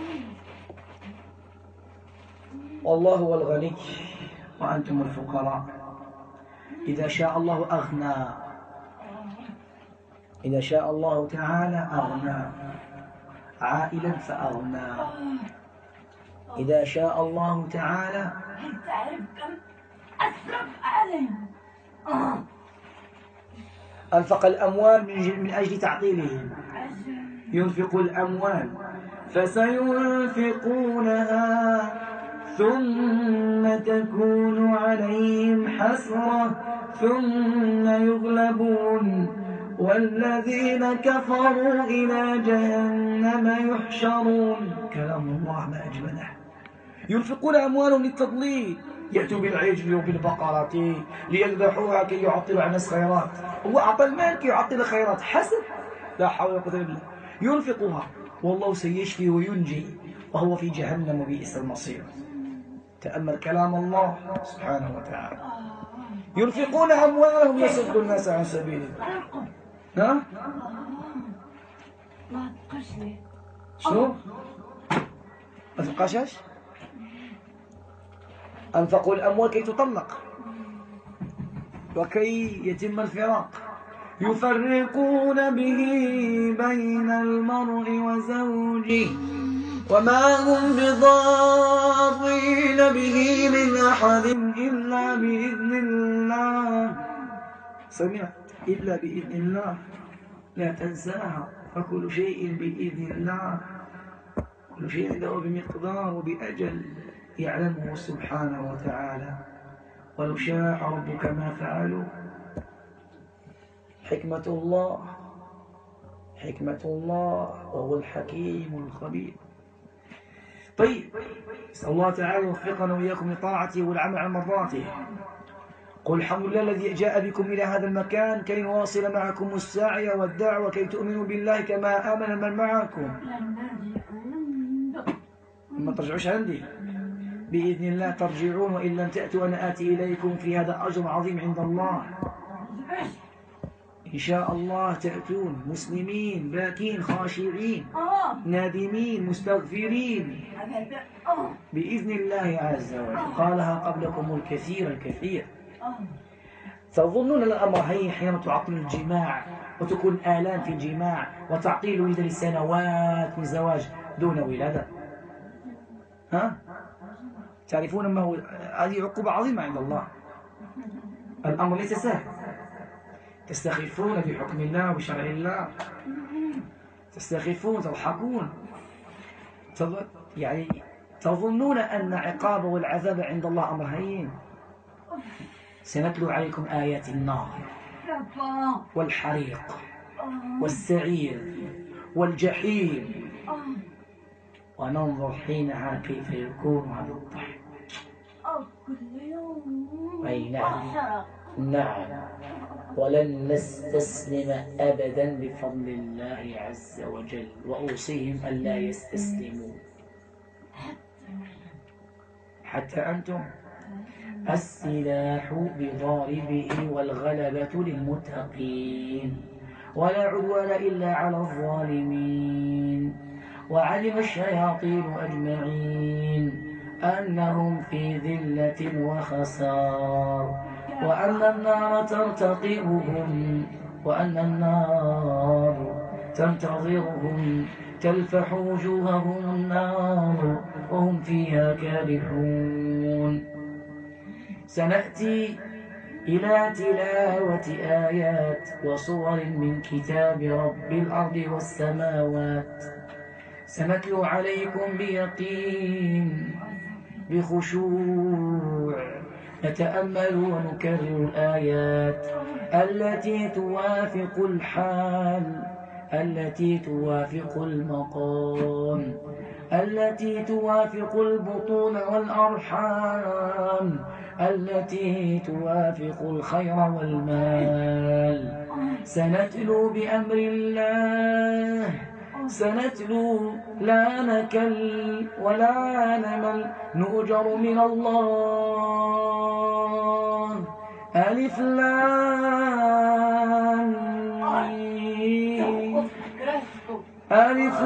والله هو الغني وأنتم الفقراء. إذا شاء الله أغنى، إذا شاء الله تعالى أغنى عائلا فأغنى. إذا شاء الله تعالى تعرف كم أسرف عليهم. أنفق الأموال من أجل تعطيلهم. ينفق الأموال فسينفقونها ثم تكون عليهم حسرة ثم يغلبون والذين كفروا إلى جهنم يحشرون. كلام الله ما أجمله. ينفقون أموالهم للتضليل، يأتوا بالعجل وبالبقرة ليذبحوها كي يعطلوا عن الخيرات. هو أعطى المال كي يعطل الخيرات. حسب. لا حول ولا قوة إلا بالله. ينفقها والله سيشفي وينجي وهو في جهنم وبئس المصير. تأمل كلام الله سبحانه وتعالى. ينفقون أموالهم يصدوا الناس عن سبيله. ها؟ ما تقشني. شنو؟ ما تبقاش؟ أنفقوا الأموال كي تطلق وكي يتم الفراق. يفرقون به بين المرء وزوجه وما هم بضارين به من أحد إلا بإذن الله. سمع؟ إلا بإذن الله. لا تنساها فكل شيء بإذن الله. كل شيء عنده بمقدار وبأجل يعلمه سبحانه وتعالى. ولو شاء ربك ما فعلوا. حكمة الله حكمة الله وهو الحكيم الخبير. طيب نسأل الله تعالى يوفقنا وإياكم لطاعته والعمل عن مرضاته. قل الحمد لله الذي جاء بكم إلى هذا المكان كي نواصل معكم السعي والدعوة كي تؤمنوا بالله كما آمن من معكم. ما ترجعوش عندي بإذن الله ترجعون، وإن لم تأتوا أنا آتي إليكم في هذا أجر عظيم عند الله. إن شاء الله تأتون مسلمين باكين خاشعين نادمين مستغفرين بإذن الله عز وجل. قالها قبلكم الكثير الكثير. تظنون الأمر هين حين تعطل الجماع وتكون آلام في الجماع وتعطيل ولد لسنوات من زواج دون ولادة. ها؟ تعرفون ما هو؟ هذه عقوبة عظيمة عند الله. الأمر ليس سهل. تستخفون بحكم الله وبشرع الله، تستخفون تضحكون، يعني تظنون أن عقاب والعذاب عند الله أمر هين. سنتلو عليكم آيات النار والحريق والسعير والجحيم، آه. وننظر حينها كيف يكون هذا الضحك. آه كل يوم. أي نعم. عشرة. نعم، ولن نستسلم أبدا بفضل الله عز وجل، وأوصيهم ألا يستسلموا حتى أنتم. السلاح بضاربه والغلبة للمتقين، ولا عدوان إلا على الظالمين. وعلم الشياطين أجمعين أنهم في ذلة وخسار، وأن النار ترتقبهم وأن النار تنتظرهم تلفح وجوههم النار وهم فيها كالحون. سنأتي إلى تلاوة آيات وصور من كتاب رب الأرض والسماوات، سنتلو عليكم بيقين بخشوع، نتأمل ونكرر الآيات التي توافق الحال، التي توافق المقام، التي توافق البطون والأرحام، التي توافق الخير والمال. سنتلو بأمر الله، سنتلو لا نكل ولا نمل، نؤجر من الله. ألف لام ميم، ألف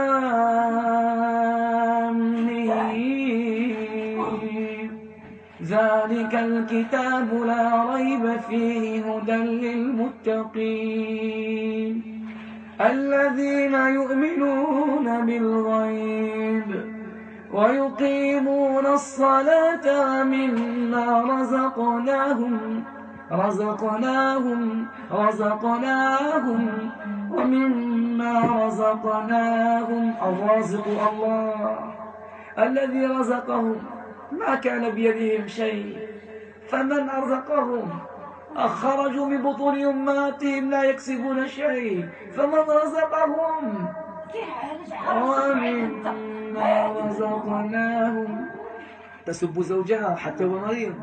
لام ميم، ذلك الكتاب لا ريب فيه هدى للمتقين الذين يؤمنون بالغيب ويقيمون الصلاة مما رزقناهم رزقناهم رزقناهم ومما رزقناهم. الرازق الله الذي رزقهم، ما كان بيدهم شيء، فمن أرزقهم؟ أخرجوا من بطون أمهاتهم لا يكسبون شيء، فمن رزقهم؟ ومما رزقناهم. تسب زوجها حتى هو مريض.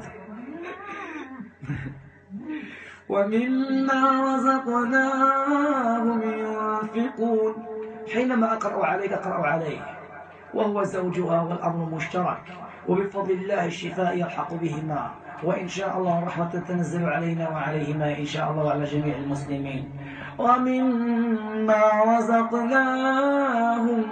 ومما رزقناهم ينفقون. حينما أقرأ عليك أقرأ عليه، وهو زوجها والأمر مشترك، وبفضل الله الشفاء يلحق بهما، وإن شاء الله رحمة تنزل علينا وعليهما إن شاء الله وعلى جميع المسلمين. ومما رزقناهم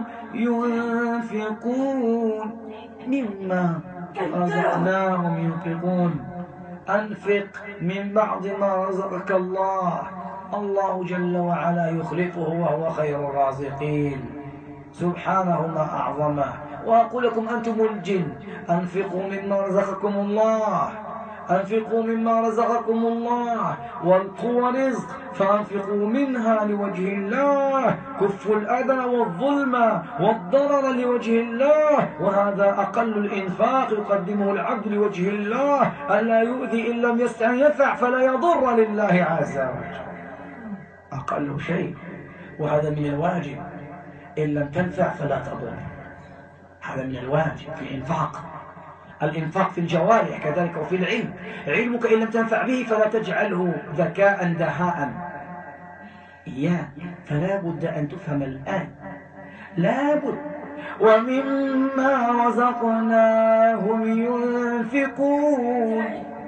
ينفقون. مما رزقناهم ينفقون. أنفق من بعض ما رزقك الله، الله جل وعلا يخلفه وهو خير الرازقين، سبحانه ما أعظمه. وأقول لكم أنتم الجن، أنفقوا مما رزقكم الله، أنفقوا مما رزقكم الله، والقوى رزق فأنفقوا منها لوجه الله، كفوا الأذى والظلم والضرر لوجه الله، وهذا أقل الإنفاق يقدمه العبد لوجه الله، ألا يؤذي إن لم يستنفع فلا يضر لله عز وجل، أقل شيء، وهذا من الواجب، إن لم تنفع فلا تضر، هذا من الواجب في الإنفاق. الإنفاق في الجوارح كذلك وفي العلم، علمك إن لم تنفع به فلا تجعله ذكاء دهاء، إياه، فلا بد أن تفهم الآن، لا بد. ومما رزقناهم ينفقون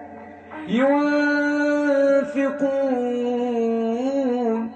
ينفقون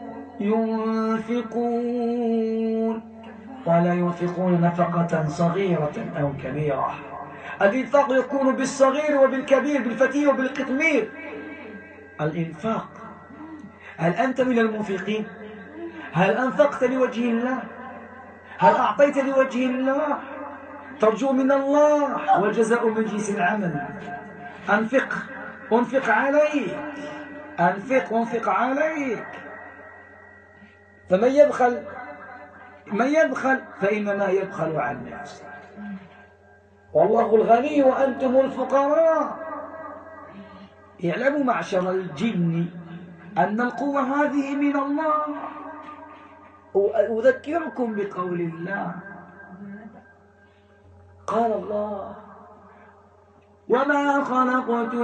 ينفقون ولا ينفقون نفقة صغيرة أو كبيرة. الإنفاق يكون بالصغير وبالكبير، بالفتي وبالقطمير. الإنفاق، هل أنت من المنفقين؟ هل أنفقت لوجه الله؟ هل أعطيت لوجه الله؟ ترجو من الله، والجزاء من جنس العمل. أنفق، أنفق عليك، أنفق أنفق عليك. فمن يبخل من يبخل فإنما يبخل عن نفسه، والله الغني وأنتم الفقراء. اعلموا معشر الجن أن القوة هذه من الله، أذكركم بقول الله. قال الله: وما خلقت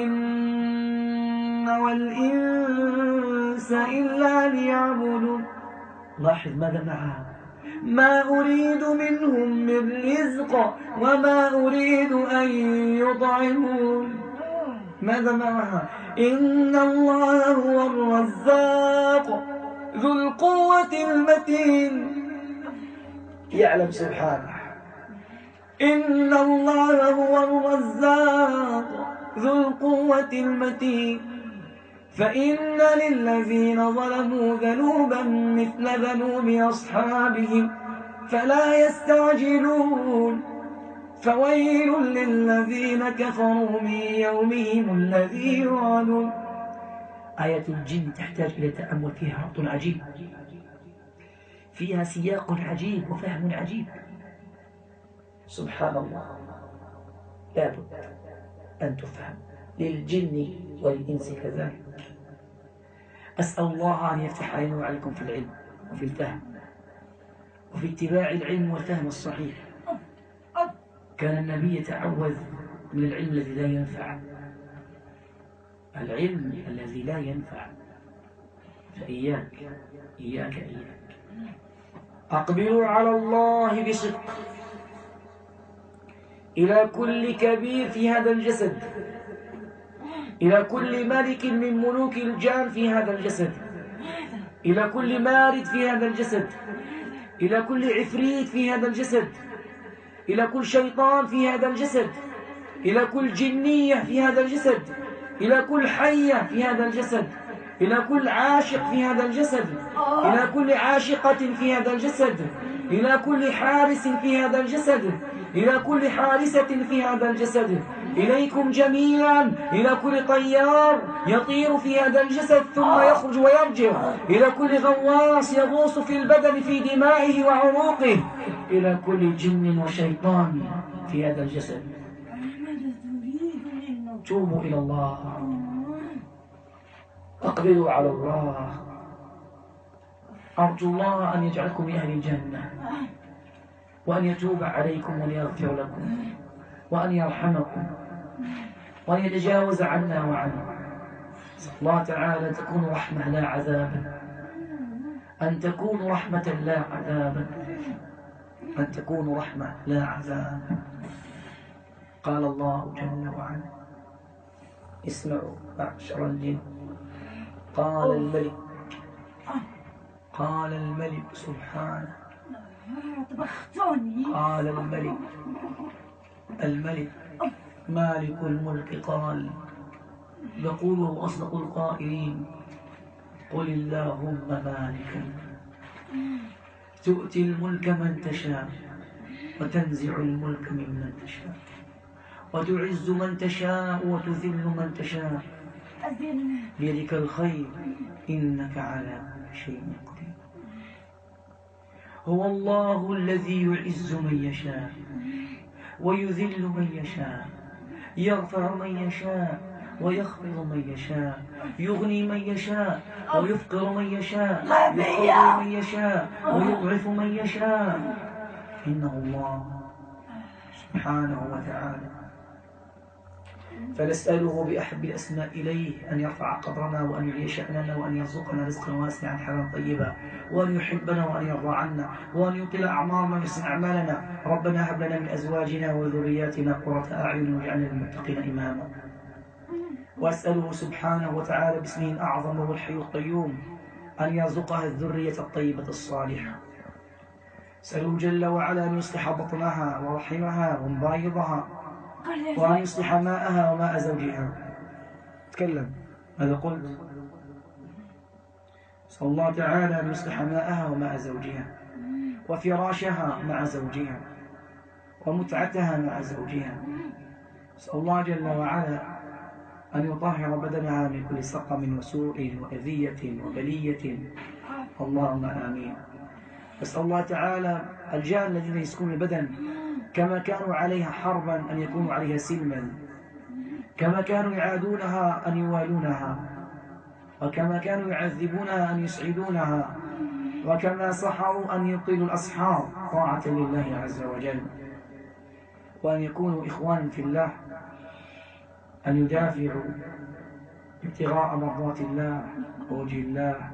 الجن والإنس إلا ليعبدون. لاحظ ماذا معها: ما أريد منهم من رزق وما أريد أن يطعمون. ماذا معها؟ إن الله هو الرزاق ذو القوة المتين. يعلم سبحانه إن الله هو الرزاق ذو القوة المتين. فإن للذين ظلموا ذنوبا مثل ذنوب أصحابهم فلا يستعجلون. فويل للذين كفروا من يومهم الذي يوعدون. آية الجن تحتاج إلى تأمل، فيها ربط عجيب، فيها سياق عجيب وفهم عجيب. سبحان الله، لابد أن تفهم. للجن والإنس كذلك. أسأل الله أن يفتح علينا وعليكم في العلم وفي الفهم وفي اتباع العلم والفهم الصحيح. كان النبي يتعوذ من العلم الذي لا ينفع، العلم الذي لا ينفع. فإياك إياك إياك. أقبلوا على الله بصدق إلى كل كبير في هذا الجسد، إلى كل ملك من ملوك الجان في هذا الجسد، إلى كل مارد في هذا الجسد، إلى كل عفريت في هذا الجسد، إلى كل شيطان في هذا الجسد، إلى كل جنية في هذا الجسد، إلى كل حية في هذا الجسد، إلى كل عاشق في هذا الجسد، إلى كل عاشقة في هذا الجسد، إلى كل حارس في هذا الجسد، إلى كل حارسة في هذا الجسد، إليكم جميعا، إلى كل طيار يطير في هذا الجسد ثم يخرج ويرجع، إلى كل غواص يغوص في البدن في دمائه وعروقه، إلى كل جن وشيطان في هذا الجسد. توبوا إلى الله، أقبلوا على الله. أرجو الله أن يجعلكم من أهل الجنة، وأن يتوب عليكم وأن يغفر لكم وأن يرحمكم وأن يتجاوز عنا وعنكم. الله تعالى تكون رحمة لا عذابا، أن تكون رحمة لا عذابا، أن تكون رحمة لا عذابا. قال الله جل وعلا: اسمعوا معشر الجن. قال الملك قال الملك سبحانه قال الملك الملك مالك الملك قال: يقول أصدق القائلين: قل اللهم مالك تؤتي الملك من تشاء وتنزع الملك ممن تشاء وتعز من تشاء وتذل من تشاء بيدك الخير إنك على كل شيء قدير. هو الله الذي يعز من يشاء ويذل من يشاء، يرفع من يشاء ويخفض من يشاء، يغني من يشاء ويفقر من يشاء، يقوي من يشاء ويضعف من يشاء. إنه الله سبحانه وتعالى. فنسأله بأحب الأسماء إليه أن يرفع قدرنا وأن يعلي شأننا وأن يرزقنا رزقا واسعا حلالا طيبا، وأن يحبنا وأن يرضى عنا وأن يطيل أعمارنا ويحسن أعمالنا. ربنا هب لنا من أزواجنا وذرياتنا قرة أعين واجعلنا للمتقين إماما. وأسأله سبحانه وتعالى باسمه الأعظم وهو الحي القيوم أن يرزقها الذرية الطيبة الصالحة. أسأله جل وعلا أن يصلح بطنها ورحمها ومبايضها، وأن يصلح ماءها وماء زوجها. تكلم. ماذا قلت؟ أسأل الله تعالى أن يصلح ماءها وماء زوجها، وفراشها مع زوجها، ومتعتها مع زوجها. أسأل الله جل وعلا أن يطهر بدنها من كل سقم وسوء وأذية وبلية. اللهم آمين. أسأل الله تعالى الجان الذين يسكنون البدن كما كانوا عليها حربا أن يكونوا عليها سلما، كما كانوا يعادونها أن يوالونها، وكما كانوا يعذبونها أن يسعدونها. وكما صحوا أن يطيلوا الأصحاب طاعة لله عز وجل، وأن يكونوا إخوانا في الله، أن يدافعوا ابتغاء مرضات الله ووجه الله.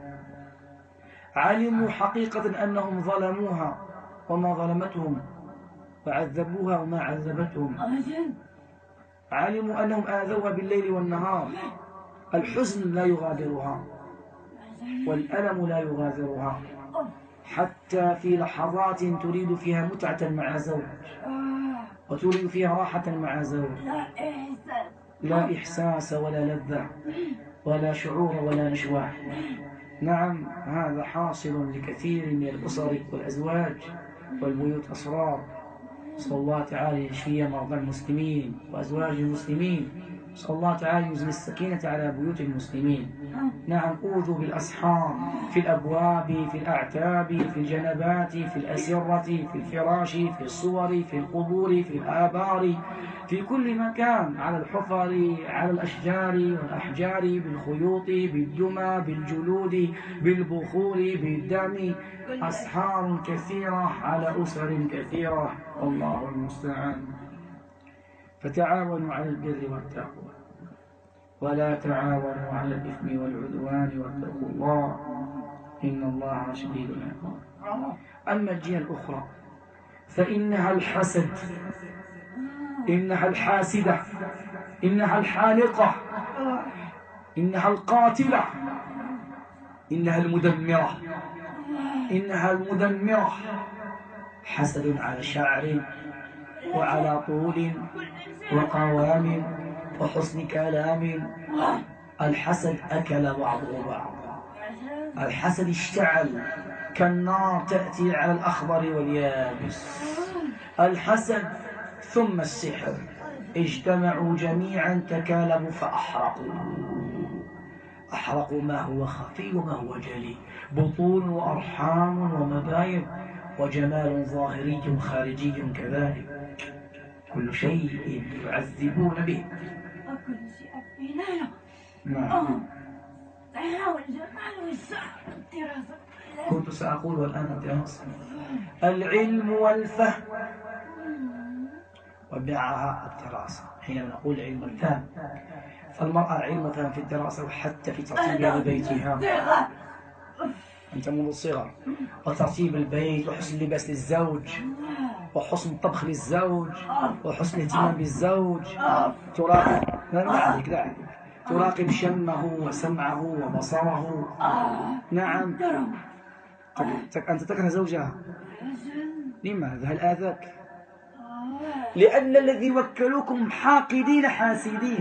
علموا حقيقة أنهم ظلموها وما ظلمتهم، وعذبوها وما عذبتهم. علموا أنهم آذوها بالليل والنهار، الحزن لا يغادرها والألم لا يغادرها، حتى في لحظات تريد فيها متعة مع زوج وتريد فيها راحة مع زوج، لا إحساس ولا لذة ولا شعور ولا نشوة. نعم، هذا حاصل لكثير من الأسر والأزواج والبيوت أسرار. نسأل الله تعالى يشفي مرضى المسلمين وأزواج المسلمين، نسأل الله تعالى ينزل السكينة على بيوت المسلمين. نعم، أوذوا بالأسحار، في الأبواب، في الأعتاب، في الجنبات، في الأسرة، في الفراش، في الصور، في القبور، في الآبار، في كل مكان، على الحفر، على الأشجار والأحجار، بالخيوط، بالدمى، بالجلود، بالبخور، بالدم. أسحار كثيرة على أسر كثيرة، والله المستعان. فتعاونوا على البر والتقوى ولا تعاونوا على الإثم والعدوان، واتقوا الله إن الله شديد العقاب. أما الجهة الأخرى فإنها الحسد، إنها الحاسدة، إنها الحالقة، إنها القاتلة، إنها المدمرة، إنها المدمرة. حسد على شعر وعلى طول وقوام وحسن كلام. الحسد أكل بعضه بعضا، الحسد اشتعل كالنار تأتي على الأخضر واليابس. الحسد ثم السحر اجتمعوا جميعا، تكالبوا فأحرقوا، أحرقوا ما هو خفي وما هو جلي، بطون وأرحام ومبايض وجمال ظاهري خارجي كذلك، كل شيء يعذبون به. وكل شيء أكفينا. نعم. تعاون جمال والسحر والدراسة. كنت سأقول والآن الدراسة، العلم والفهم، ومعها الدراسة. حين نقول علم الفهم، فالمرأة علم وفهم في الدراسة وحتى في ترتيبها لبيتها، أنت منذ الصغر، وترتيب البيت، وحسن اللباس للزوج، وحسن الطبخ للزوج، وحسن الاهتمام بالزوج. تراقب، لا ما عليك، لا عليك، تراقب شمه وسمعه وبصره. نعم. أنت تكره زوجها، لماذا؟ هل آذاك؟ لأن الذي وكلوكم حاقدين حاسدين.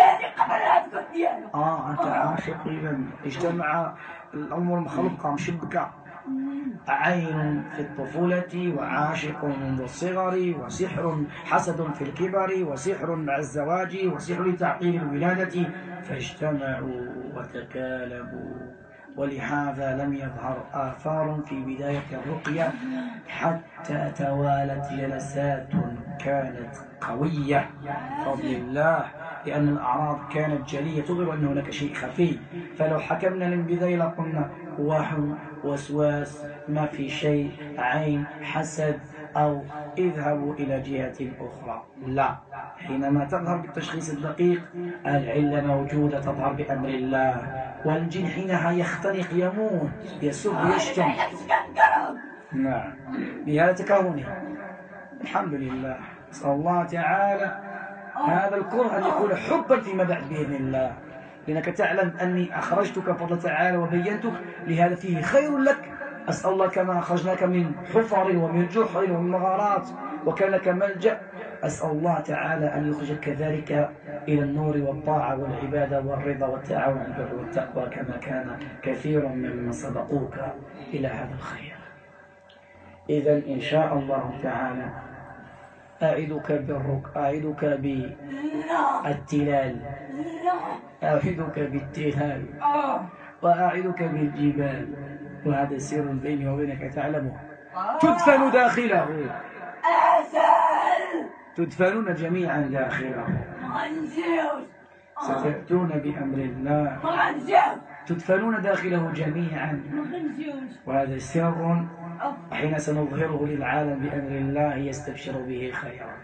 آه أنت عاشق، إذا اجتمع الأمور مخلوقة مشبكة، عين في الطفولة وعاشق منذ الصغر، وسحر حسد في الكبر، وسحر مع الزواج، وسحر لتعقيل الولادة، فاجتمعوا وتكالبوا. ولهذا لم يظهر آثار في بداية الرقية حتى توالت جلسات كانت قوية بفضل الله، لأن الأعراض كانت جلية تظهر أن هناك شيء خفي. فلو حكمنا من بداية لقلنا وهم، وسواس، ما في شيء، عين، حسد، أو اذهبوا إلى جهة أخرى. لا، حينما تظهر بالتشخيص الدقيق العلة موجودة تظهر بأمر الله، والجن حينها يختنق، يموت، يسب، يشتم. نعم، بهذا تكهنه. الحمد لله، نسأل الله تعالى هذا الكره أن يكون حبا فيما بعد بإذن الله، لأنك تعلم أني أخرجتك بفضل تعالى وبينتك، لهذا فيه خير لك. أسأل الله كما أخرجناك من حفر ومن جحر ومن مغارات وكان لك ملجأ، أسأل الله تعالى أن يخرجك كذلك إلى النور والطاعة والعبادة والرضا والتعاون على البر والتقوى، كما كان كثير ممن سبقوك إلى هذا الخير. إذن إن شاء الله تعالى أعدك بالرك أعدك بالتلال أعدك بالتلال وأعدك بالجبال، وهذا سر بيني وبينك تعلمه، تدفن داخله، تدفنون جميعا داخله. ستأتون بأمر الله تدفنون داخله جميعا، وهذا سر حين سنظهره للعالم بأمر الله يستبشر به خيرا.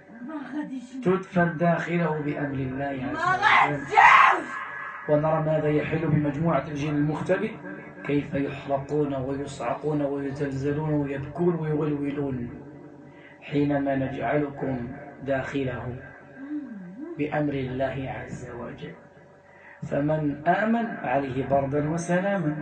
تدفن داخله بأمر الله عز وجل، ونرى ماذا يحل بمجموعة الجن المختبئ، كيف يحرقون ويصعقون ويزلزلون ويبكون ويولولون حينما نجعلكم داخله بأمر الله عز وجل. فمن آمن عليه بردا وسلاما،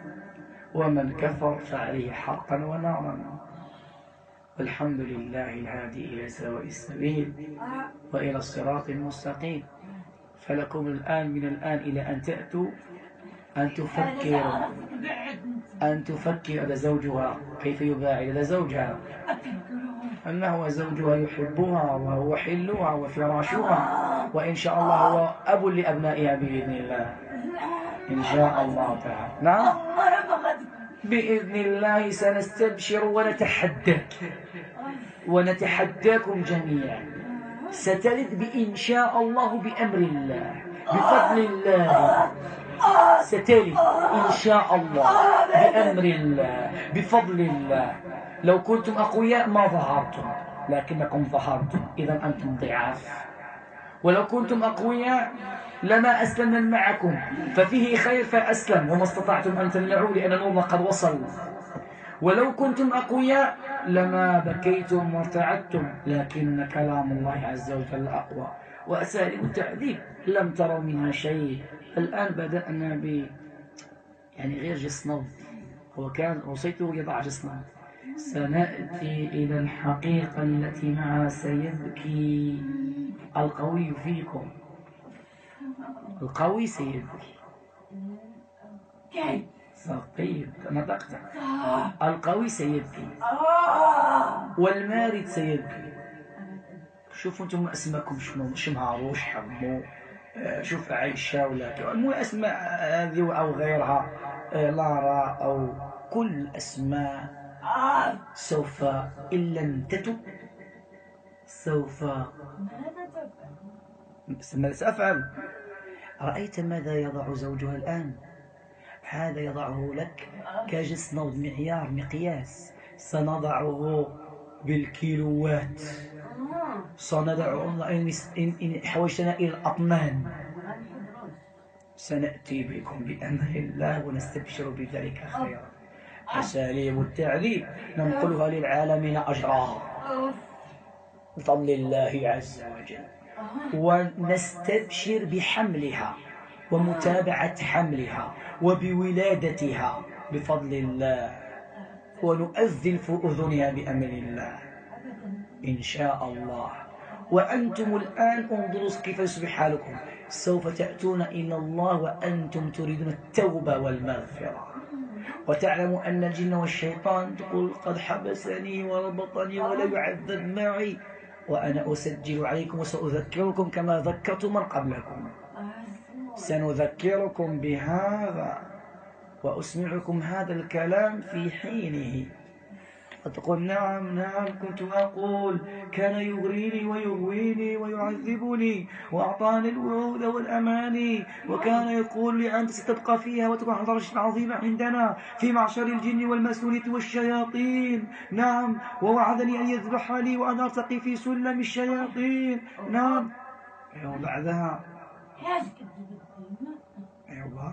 ومن كفر فعليه حقا ونارا. والحمد لله الهادي إلى سواء السبيل وإلى الصراط المستقيم. فلكم الآن من الآن إلى أن تأتوا أن تفكروا أن تفكر لزوجها كيف يباعد لزوجها أنه زوجها يحبها وهو حلها وفراشها، وإن شاء الله هو أب لأبنائها بإذن الله إن شاء الله تعالى. نعم بإذن الله سنستبشر ونتحداك ونتحداكم جميعا. ستلد بإن شاء الله بأمر الله بفضل الله، ستلد إن شاء الله بأمر الله بفضل الله. لو كنتم أقوياء ما ظهرتم، لكنكم ظهرتم، إذا أنتم ضعاف. ولو كنتم أقوياء لما أسلم من معكم، ففيه خير فأسلم وما استطعتم أن تمنعوا لأن النور قد وصل. ولو كنتم أقوياء لما بكيتم وارتعدتم، لكن كلام الله عز وجل أقوى. وأساليب التعذيب لم تروا منها شيء. الآن بدأنا ب يعني غير جس نبض، هو كان وصيته يضع جس نبض. سنأتي إلى الحقيقة التي معها سيبكي القوي فيكم. القوي سيبكي سقيم نطقت. القوي سيبكي والمارد سيبكي. شوفوا انتم اسماءكم شنو، شمهاروش، حمو، شوف عيشة ولا مو اسماء هذه او غيرها، لارا او كل اسماء سوف ان لم تتب سوف ماذا سأفعل؟ رأيت ماذا يضع زوجها الآن؟ هذا يضعه لك كجس نبض، معيار مقياس. سنضعه بالكيلوات، سنضعه إن حوشنا إلى الأطنان. سنأتي بكم بأمر الله ونستبشر بذلك خيرا. أساليب التعذيب ننقلها للعالمين أجرا بفضل الله عز وجل، ونستبشر بحملها ومتابعة حملها وبولادتها بفضل الله، ونؤذن في أذنها بأمر الله إن شاء الله. وأنتم الآن انظروا كيف يصبح حالكم. سوف تأتون إلى الله وأنتم تريدون التوبة والمغفرة، وتعلموا أن الجن والشيطان تقول قد حبسني وربطني ولا يعذب معي، وأنا أسجل عليكم وسأذكركم كما ذكرت من قبلكم. سنذكركم بهذا وأسمعكم هذا الكلام في حينه، فتقول نعم نعم كنت أقول كان يغريني ويغويني ويعذبني وأعطاني الوعود والأماني، وكان يقول لي أنت ستبقى فيها وتكون على درجة عظيمة عندنا في معشر الجن والمسونية والشياطين. نعم، ووعدني أن يذبح لي وأن أرتقي في سلم الشياطين. نعم. أيوة بعدها أيوة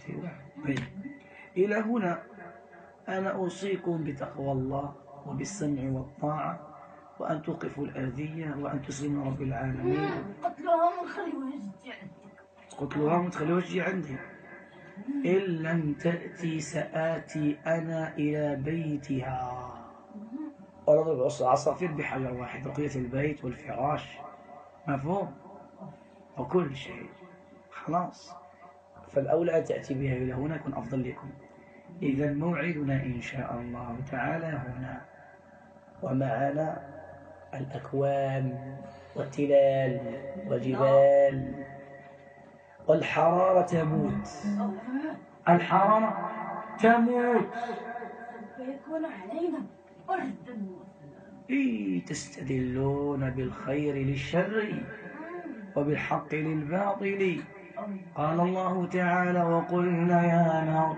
إلى هنا أنا أوصيكم بتقوى الله وبالسمع والطاعة، وأن توقفوا الأذية وأن تسلموا رب العالمين. قتلوها وتخلي وجهي عندك قتلوها وتخلي وجهي عندي. إن لم تأتي سآتي أنا إلى بيتها ونضرب العصافير بحجر واحد، بقية البيت والفراش مفهوم وكل شيء خلاص. فالأولى أن تأتي بها إلى هنا يكون أفضل لكم. إذا موعدنا إن شاء الله تعالى هنا، ومعنا الأكوام والتلال والجبال، والحرارة تموت. الحرارة تموت فيكون علينا برد. إيه تستدلون بالخير للشر وبالحق للباطل. قال الله تعالى: وقلنا يا نار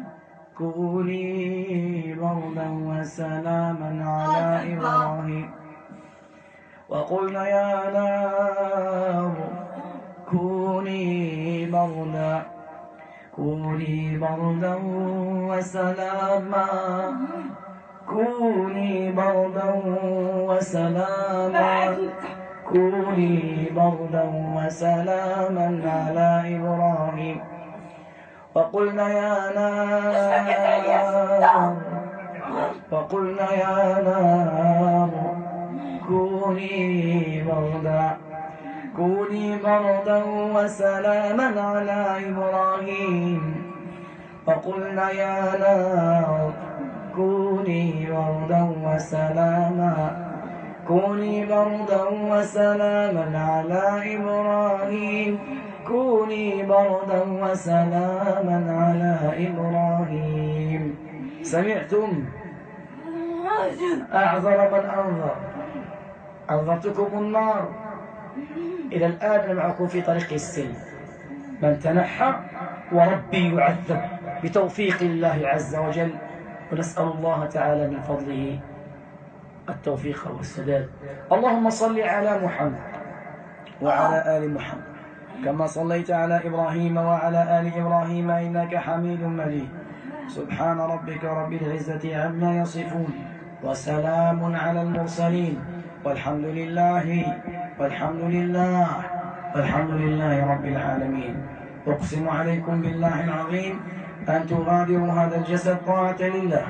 كوني بردا وسلاما على إبراهيم وقلنا يا نار كوني بردا كوني بردا وسلاما كوني بردا وسلاما كوني بردا وسلاما على إبراهيم وقلنا يا نار وقلنا يا نار كوني بردا كوني بردا وسلاما على إبراهيم وقلنا يا نار كوني بردا وسلاما كوني بردا وسلاما على إبراهيم كوني بردا وسلاما على إبراهيم. سمعتم؟ أعذر من أنظر، أنظرتكم النار، إلى الآن معكم في طريق السلم. من تنحى وربي يعذب بتوفيق الله عز وجل، ونسأل الله تعالى من فضله التوفيق والسداد. اللهم صل على محمد وعلى آل محمد كما صليت على إبراهيم وعلى آل إبراهيم إنك حميد مجيد. سبحان ربك رب العزة عما يصفون وسلام على المرسلين والحمد لله والحمد لله والحمد لله رب العالمين. أقسم عليكم بالله العظيم أن تغادروا هذا الجسد طاعة لله.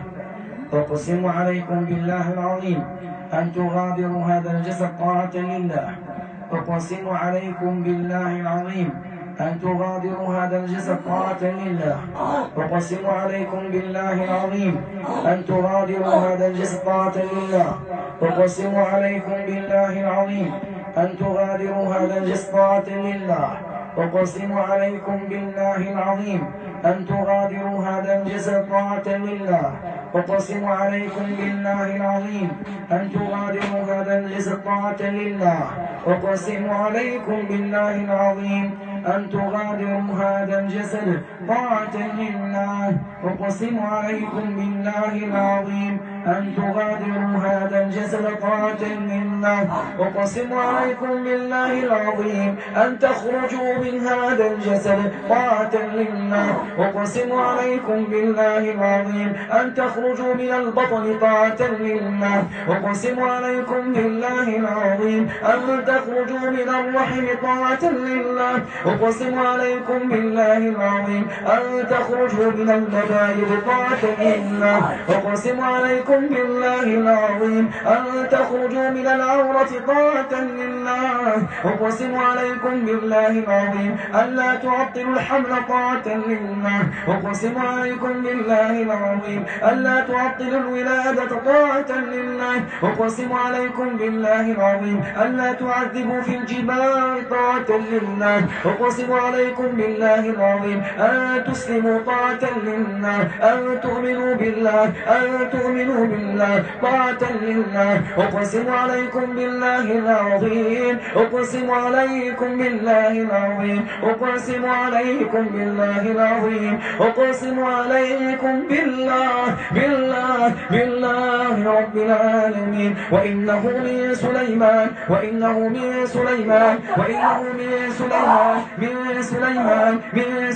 أقسم عليكم بالله العظيم أن تغادروا هذا الجسد طاعة لله. أقسم عليكم بالله العظيم أن تغادروا هذا الجسد طاعة لله. أقسم عليكم بالله العظيم أن تغادروا هذا الجسد طاعة لله. أقسم عليكم بالله العظيم أن تغادروا هذا الجسد طاعة لله. أقسم عليكم بالله العظيم أن تغادروا هذا الجسد طاعة لله. أقسم عليكم بالله العظيم أن تغادروا هذا الجسد طاعة لله. أقسم عليكم بالله العظيم أن تغادروا هذا الجسد طاعة لله. أقسم عليكم بالله العظيم أن تغادروا هذا الجسد طاعة لله. أقسم عليكم بالله العظيم أن تخرجوا من هذا الجسد طاعة لله. أقسم عليكم بالله العظيم أن تخرجوا من البطن طاعة لله. أقسم عليكم بالله العظيم أن تخرجوا من الرحم طاعة لله. أقسم عليكم بالله العظيم أن تخرجوا من المبايض طاعة لله. أقسم عليكم بالله العظيم أن تخرجوا من العورة طاعة لله. أقسم عليكم بالله العظيم أن لا تعطلوا الحمل طاعة لله. أقسم عليكم بالله العظيم أن لا تعطلوا الولادة طاعة لله. أقسم عليكم بالله العظيم أن لا تعذبوا في الجبال طاعة لله. أقسم عليكم بالله العظيم أن تسلموا طاعة لله. أن تؤمنوا بالله أن تؤمنوا بالله طاعة لله. أقسم عليكم بالله العظيم أقسم عليكم بالله العظيم أقسم عليكم بالله العظيم أقسم عليكم بالله بالله بالله رب العالمين. وإنه من سليمان وإنه من سليمان وإنه من سليمان من سليمان من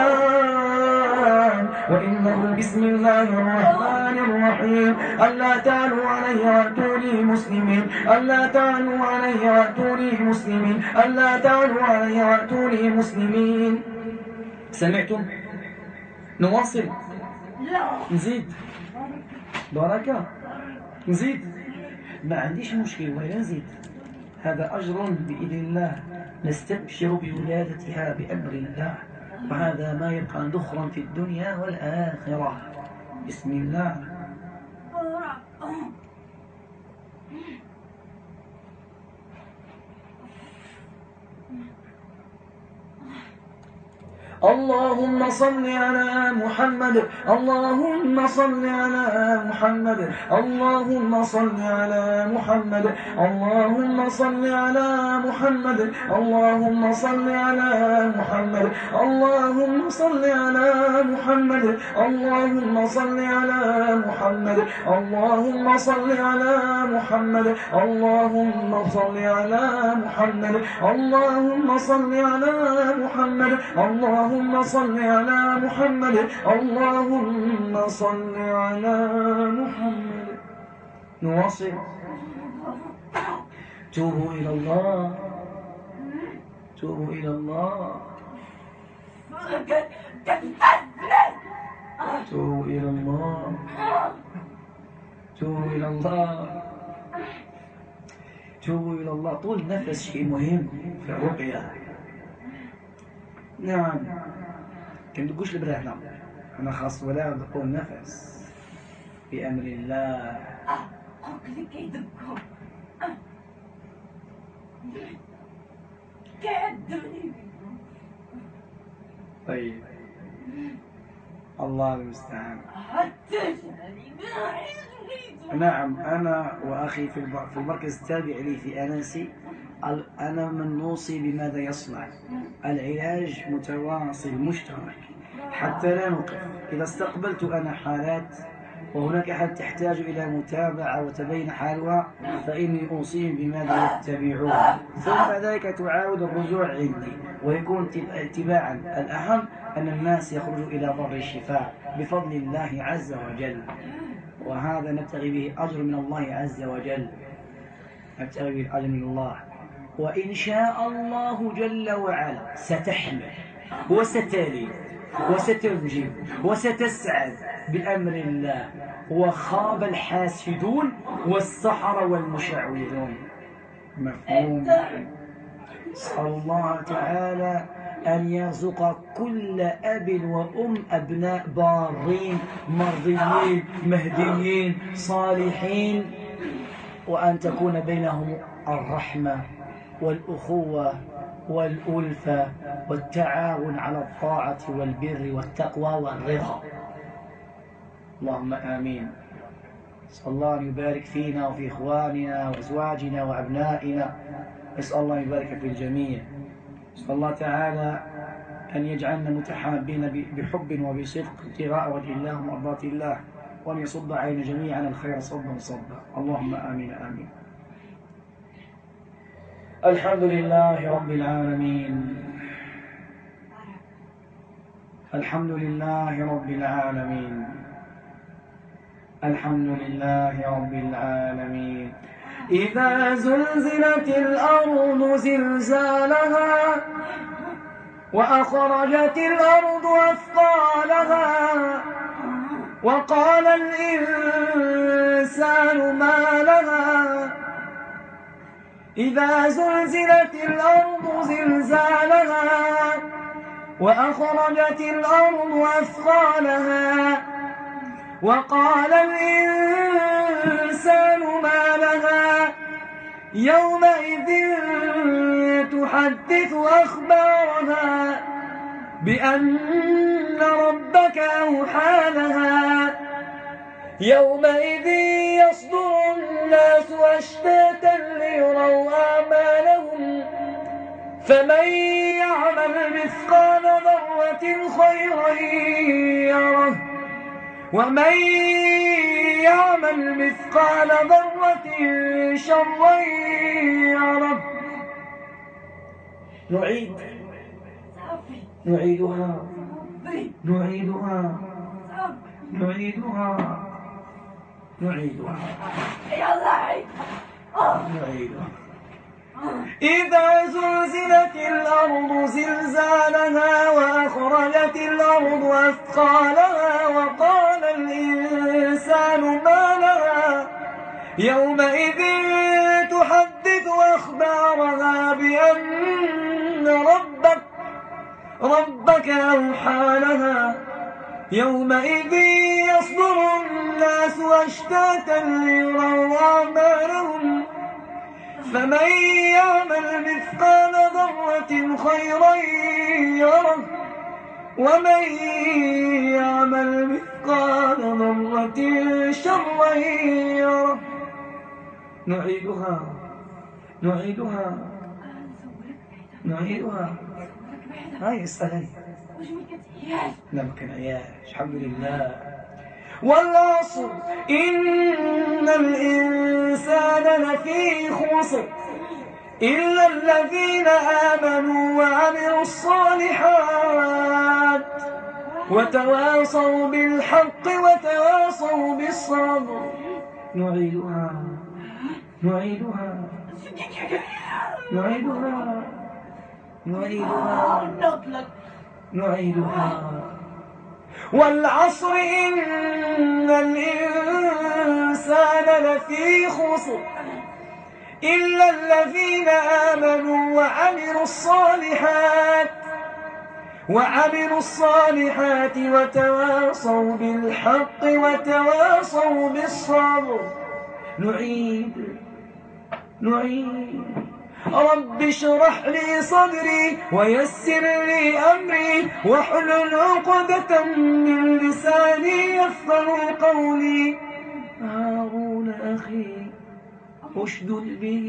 سليمان وإنه بسم الله الرحمن الرحيم. ألا تعلوا علي وأتوني مسلمين ألا تعلوا علي وأتوني مسلمين ألا تعلوا علي وأتوني مسلمين. سمعتم؟ نواصل؟ نزيد؟ بركة؟ نزيد؟ ما عنديش مشكلة ولا نزيد. هذا أجر بإذن الله نستبشر بولادتها بأمر الله، وهذا ما يبقى ذخرا في الدنيا والآخرة. بسم الله. اللهم صل على محمد اللهم صل على محمد اللهم صل على محمد اللهم صل على محمد اللهم صل على محمد اللهم صل على محمد اللهم صل على محمد اللهم صل على محمد اللهم صل على محمد اللهم صل على محمد اللهم صل على محمد اللهم صل على محمد. نواصل. توبوا إلى الله توبوا إلى الله توبوا إلى الله توبوا إلى الله توبوا إلى الله. طول نفس شيء مهم في الرقية. نعم كم تقولش لبراهنا أنا خاص ولا طول نفس بأمر الله. عقلي كيدكم كيعذبني. طيب الله المستعان. نعم أنا وأخي في في المركز التابع لي في أناسي أنا من نوصي بماذا يصنع. العلاج متواصل مشترك حتى لا نوقف. إذا استقبلت أنا حالات وهناك حالات تحتاج إلى متابعة وتبين حالها فإني أوصيهم بماذا يتبعون، ثم بعد ذلك تعاود الرجوع عندي ويكون اتباعا. الأهم أن الناس يخرجوا إلى بر الشفاء بفضل الله عز وجل، وهذا نبتغي به أجر من الله عز وجل، نبتغي به الأجر من الله. وإن شاء الله جل وعلا ستحمل وستلي وستنجب وستسعد بأمر الله. وخاب الحاسدون والسحر والمشعوذون. مفهوم؟ اسأل الله تعالى أن يرزق كل أب وأم أبناء بارين مرضيين مهديين صالحين، وأن تكون بينهم الرحمة والأخوة والألفة والتعاون على الطاعة والبر والتقوى والرضا. اللهم آمين. نسأل الله أن يبارك فينا وفي إخواننا وأزواجنا وأبنائنا، نسأل الله أن يبارك في الجميع. نسأل الله تعالى أن يجعلنا متحابين بحب وبصدق ابتغاء وجه الله ومرضاة الله، وأن يصب علينا جميعا الخير صبا صبا. اللهم آمين آمين. الحمد لله رب العالمين. الحمد لله رب العالمين. الحمد لله رب العالمين. إذا زلزلت الأرض زلزالها وأخرجت الأرض أثقالها وقال الإنسان ما لها. إذا زلزلت الأرض زلزالها وأخرجت الأرض أثقالها وقال الإنسان ما لها. يومئذ تحدث أخبارها بأن ربك أوحى لها. يومئذ يصدر الناس أشتاتا ليروا أعمالهم، فمن يعمل مثقال ذرة خيرا يره ومن يعمل مثقال ذرة شرا يره. نعيد نعيدها نعيدها نعيدها نعيدها نعيدها. إذا زلزلت الأرض زلزالها وأخرجت الأرض أثقالها وقال الإنسان ما لها. يومئذ تحدث أخبارها بأن ربك ربك أوحى لها. يومئذ يصدر الناس أشتاتا ليروا أعمالهم، فمن يعمل مثقال ذرة خيرا يره ومن يعمل مثقال ذرة شرا يره. نعيدها نعيدها نعيدها. هاي اسألني. لا ما كان عياش الحمد لله. والعصر إن الإنسان لفي خسر إلا الذين آمنوا وعملوا الصالحات وتواصوا بالحق وتواصوا بالصبر. نعيدها نعيدها نعيدها نعيدها نعيدها. والعصر إن الإنسان لفي خسر إلا الذين آمنوا وعملوا الصالحات وعملوا الصالحات وتواصوا بالحق وتواصوا بالصبر. نعيد نعيد. رب اشرح لي صدري ويسر لي أمري واحلل عقدة من لساني يفقهوا قولي. هارون أخي اشدد به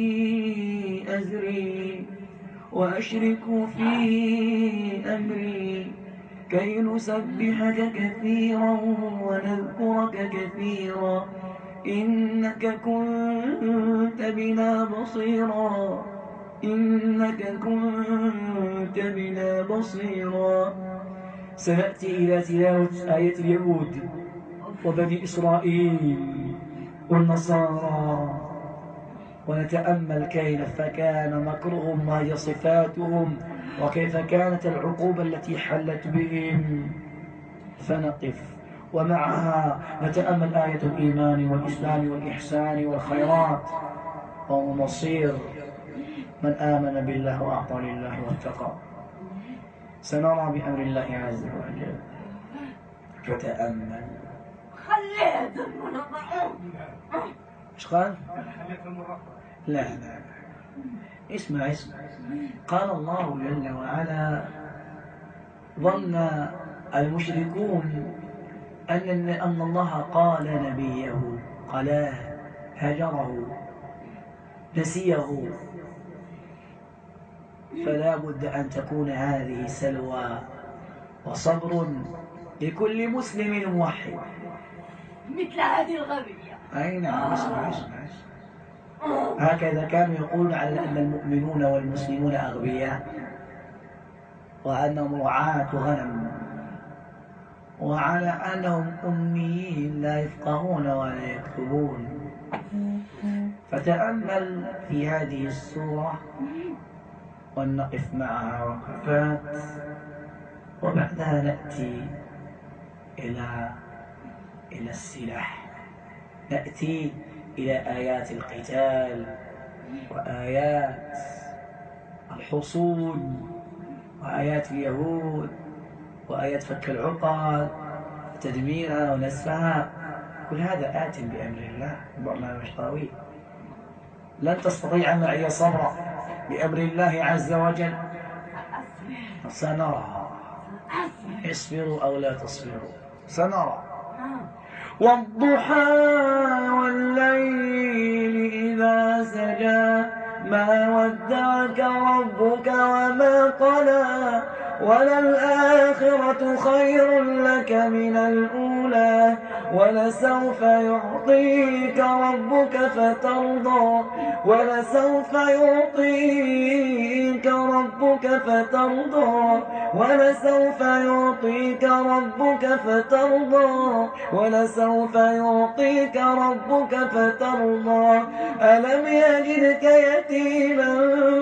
أزري وأشرك في أمري كي نسبحك كثيرا ونذكرك كثيرا إنك كنت بنا بصيرا إنك كنت بنا بصيرا. سنأتي إلى تلاوة آية اليهود وبني إسرائيل والنصارى ونتأمل كيف كان مكرهم ما هي صفاتهم وكيف كانت العقوبة التي حلت بهم. فنقف ومعها نتأمل آية الإيمان والإسلام والإحسان والخيرات ومصير من آمن بالله وأعطى لله واتقى. سنرى بأمر الله عز وجل. فتأمل. خليت المنظر. ايش قال؟ لا لا اسمع اسمع. قال الله جل وعلا: ظن المشركون أن أن الله قال نبيه قلاه هجره نسيه، فلا بد أن تكون هذه سلوى وصبر لكل مسلم موحد مثل هذه الغبية. أي نعم. اسمع اسمع هكذا كانوا يقولون على أن المؤمنون والمسلمون أغبياء وأنهم رعاة غنم وعلى أنهم أميين لا يفقهون ولا يكتبون. فتأمل في هذه السورة ونقف معها وقفات وبعدها نأتي إلى إلى السلاح، نأتي إلى آيات القتال وآيات الحصول وآيات اليهود وآيات فك العقد وتدميرها ونسفها. كل هذا آت بأمر الله، برنامج طويل لن تستطيع معي صبرا بأمر الله عز وجل. سنرى، اصبروا أو لا تصبروا سنرى. والضحى والليل إذا سجى ما ودعك ربك وما قلى وللآخرة خير لك من الأولى ولسوف يعطيك ربك فترضى ولسوف يعطيك ربك فترضى ولسوف يعطيك ربك فترضى ولسوف يعطيك ربك فترضى. ألم يجدك يتيما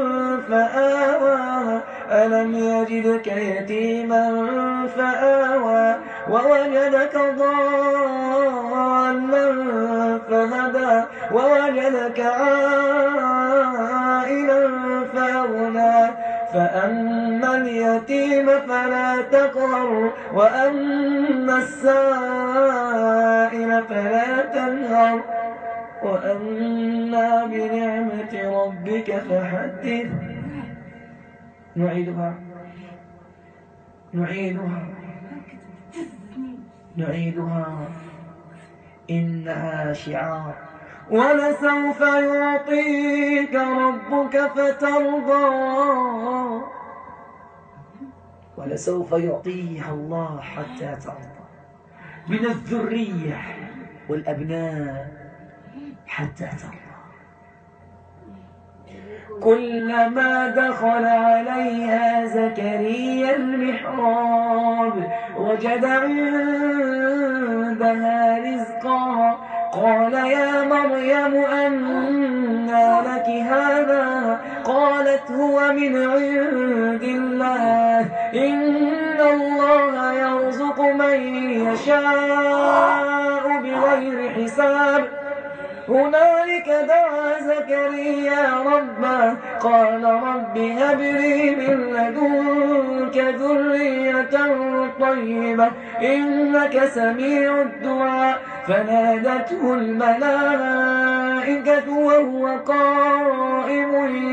فآوى ألم يجدك يتيما فآوى ووجدك ضالا فهدى ووجدك عائلا فأغنى فأما اليتيم فلا تقهر وأما السائل فلا تنهر وأما بنعمة ربك فحدث. نعيدها. نعيدها نعيدها إنها شعار. ولسوف يعطيك ربك فترضى، ولسوف يعطيها الله حتى ترضى، من الذرية والأبناء حتى ترضى. كلما دخل عليها زكريا المحراب وجد عندها رزقا قال يا مريم أنى لك هذا؟ قالت هو من عند الله إن الله يرزق من يشاء بغير حساب. هنالك دعا زكريا ربه قال رب هب لي من لدنك ذرية طيبة إنك سميع الدعاء. فنادته الملائكة وهو قائم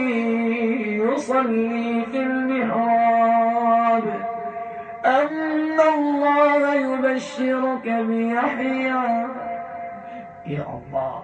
يصلي في المحراب أن الله يبشرك بيحيى. يا الله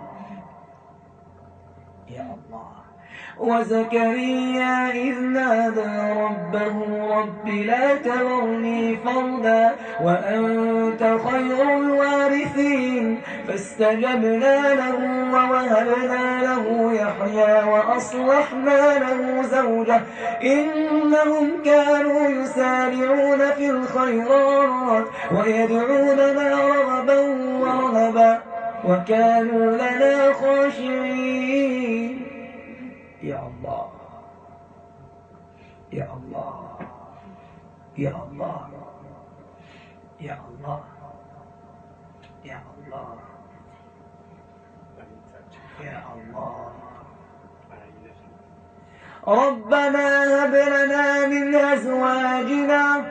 يا الله. وزكريا إذ نادى ربه رب لا تذرني فردا وأنت خير الوارثين. فاستجبنا له ووهبنا له يحيى وأصلحنا له زوجه إنهم كانوا يسارعون في الخيرات ويدعوننا رغبا ورهبا وكانوا لنا خاشعين. يا الله يا الله يا الله يا الله يا الله يا الله. ربنا هب لنا من أزواجنا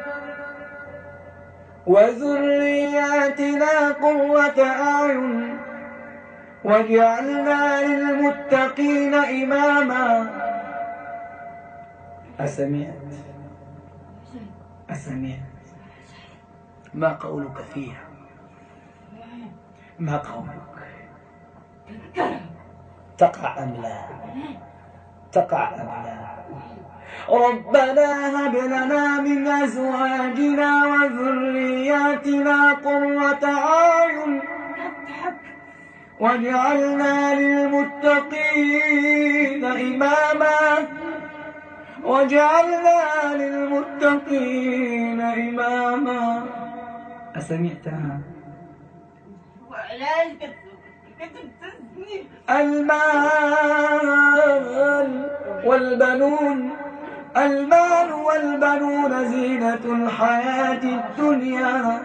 وذرياتنا قرة أعين واجعلنا للمتقين إماما. أسمعت أسمعت ما قولك فيها؟ ما قولك؟ تقع أم لا؟ تقع أم لا؟ ربنا هب لنا من أزواجنا وذرياتنا قرة أعين واجعلنا للمتقين إماما واجعلنا للمتقين إماما. أسمعتها؟ المال والبنون المال والبنون زينة الحياة الدنيا.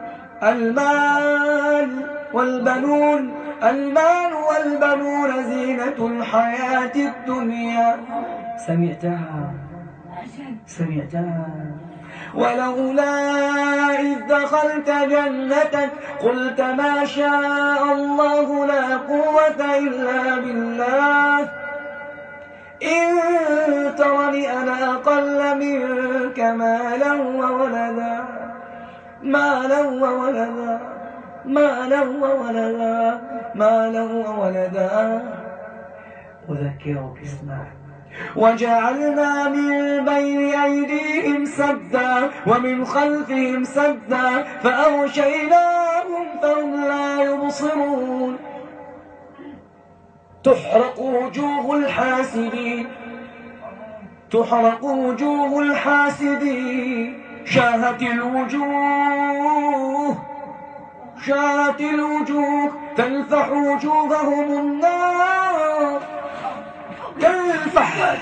المال والبنون المال والبنون زينة الحياة الدنيا. سمعتها؟ سمعتها؟ ولولا إذ دخلت جنتك قلت ما شاء الله لا قوة إلا بالله إن ترني أنا أقل منك مالا وولدا مالا وولدا مالا وولدا مالا وولدا. أذكرك اسمع. وجعلنا من بين أيديهم سدا ومن خلفهم سدا فأغشيناهم فهم لا يبصرون. تحرق وجوه الحاسدين تحرق وجوه الحاسدين شاهت الوجوه شاهت الوجوه تلفح وجوههم النار تلفح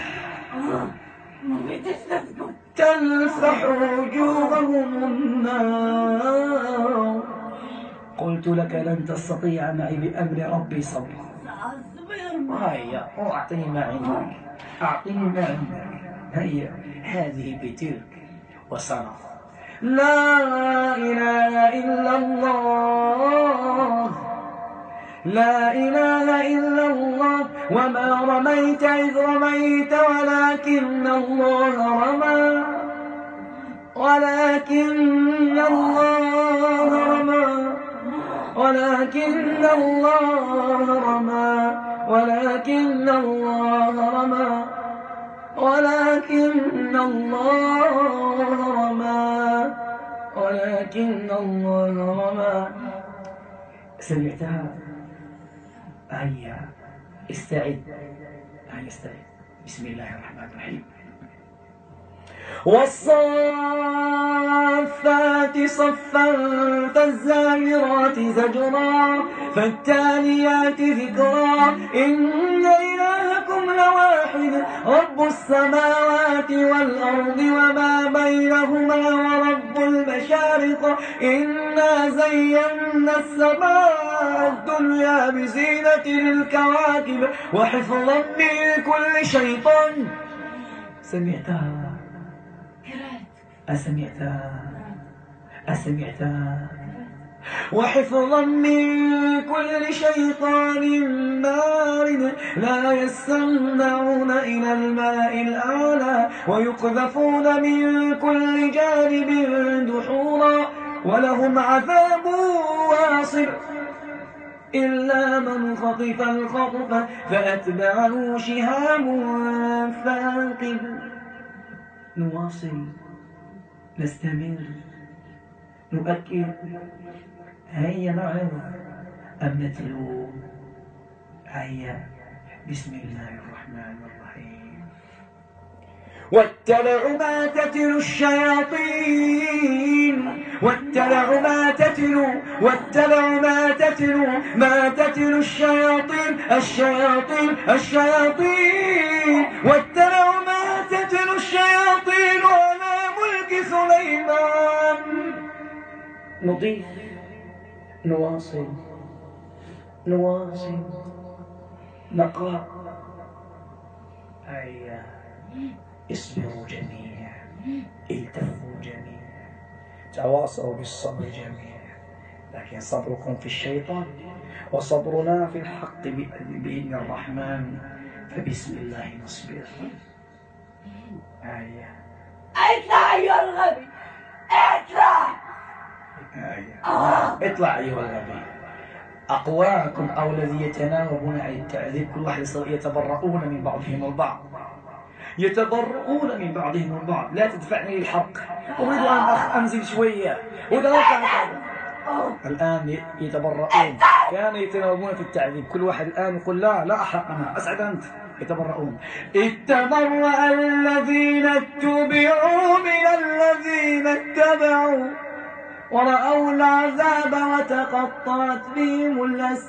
تلفح وجوههم النار. قلت لك لن تستطيع معي بأمر ربي صبرا. هيا أعطني ما عندك أعطني ما عندك. هيا هذه بتلك وصنع. لا إله إلا الله لا إله إلا الله وما رميت إذ رميت ولكن الله رمى ولكن ولكن الله رمى ولكن الله رمى ولكن الله رمى ولكن الله رمى ولكن الله رمى. سمعتها؟ هيا استعد هيا استعد. بسم الله الرحمن الرحيم. والصافات صفا فالزاجرات زجرا فالتاليات ذكرا إن إلهكم لواحد رب السماوات والأرض وما بينهما ورب المشارق إنا زينا السماء الدنيا بزينة للكواكب وحفظا من كل شيطان. سمعتها؟ أسمعتها؟ أسمعتها؟ وحفظا من كل شيطان مارد لا يسمعون إلى الماء الأعلى ويقذفون من كل جانب دحورا ولهم عذاب واصب إلا من خطف الخطف فأتبعه شهاب ثاقب. نواصل، نستمر، نؤكد. هيا نعظ أم نتلو؟ هيا. بسم الله الرحمن الرحيم. واتبعوا ما تتلو الشياطين واتبعوا ما تتلو واتبعوا ما تتلو ما تتلو الشياطين الشياطين الشياطين واتبعوا ما تتلو الشياطين على ملك سليمان. نضيف، نواصل نواصل نقرأ. هيا اصبروا جميعا، التفوا جميعا، تواصوا بالصبر جميعا، لكن صبركم في الشيطان وصبرنا في الحق بإذن الرحمن. فبسم الله نصبر. آية. اطلع أيها الغبي، اطلع. آية. اطلع أيها الغبي. أقواكم أو الذي يتناوبون عن التعذيب كل واحد يتبرؤون من بعضهم البعض يتبرؤون من بعضهم البعض. لا تدفعني للحق، أريد أن أنزل شوية الآن يتبرؤون. كانوا يتناوبون في التعذيب كل واحد الآن يقول لا لا أحق أنا أسعد أنت. يتبرؤون. اتبرأ الذين اتبعوا من الذين اتبعوا ورأوا العذاب وتقطعت بهم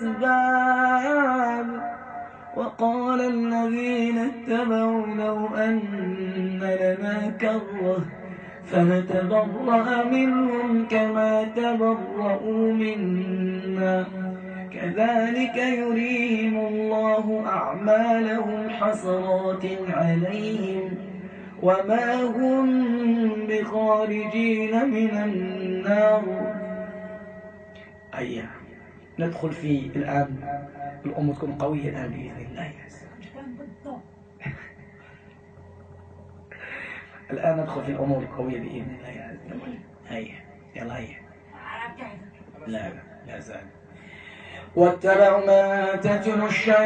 الأسباب وقال الذين اتبعوا لو أن لنا كرة فنتبرأ منهم كما تبرؤوا منا كذلك يريهم الله أعمالهم حسرات عليهم وما هم بخارجين من النار. أيها ندخل في الآن الأمور تكون قوية الآن بإذن الله. الآن ندخل في الأمور القوية بإذن الله عز وجل. هيا يلا هيا. لا لا زال. واتبعوا ما تتلو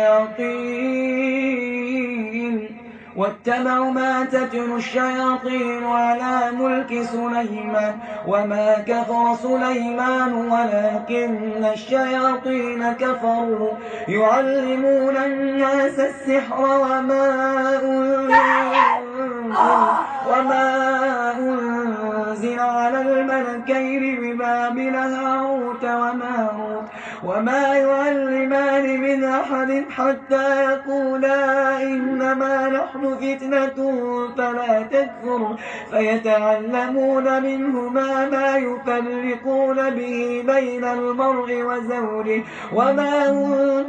الشياطين واتبعوا ما تتلو الشياطين على ملك سليمان وما كفر سليمان ولكن الشياطين كفروا يعلمون الناس السحر وما أنزل وما أنزل على الملكين ببابل هاروت وماروت وما يعلمان من أحد حتى يقولا إنما نحن فتنة فلا تكفر فيتعلمون منهما ما يفرقون به بين المرء وزوجه وما هم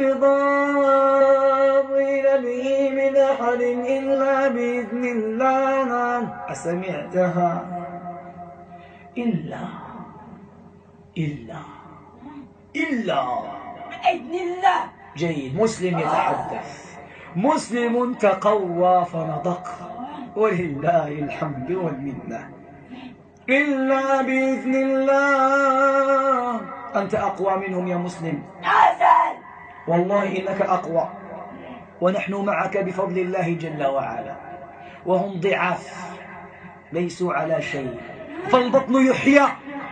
بضارين به من أحد إلا بإذن الله. أسمعتها؟ إلا إلا إلا بإذن الله. جيد. مسلم يتحدث، مسلم تقوى فنطق ولله الحمد والمنة. إلا بإذن الله. أنت أقوى منهم يا مسلم، والله إنك أقوى، ونحن معك بفضل الله جل وعلا، وهم ضعاف ليسوا على شيء. فالبطن يحيى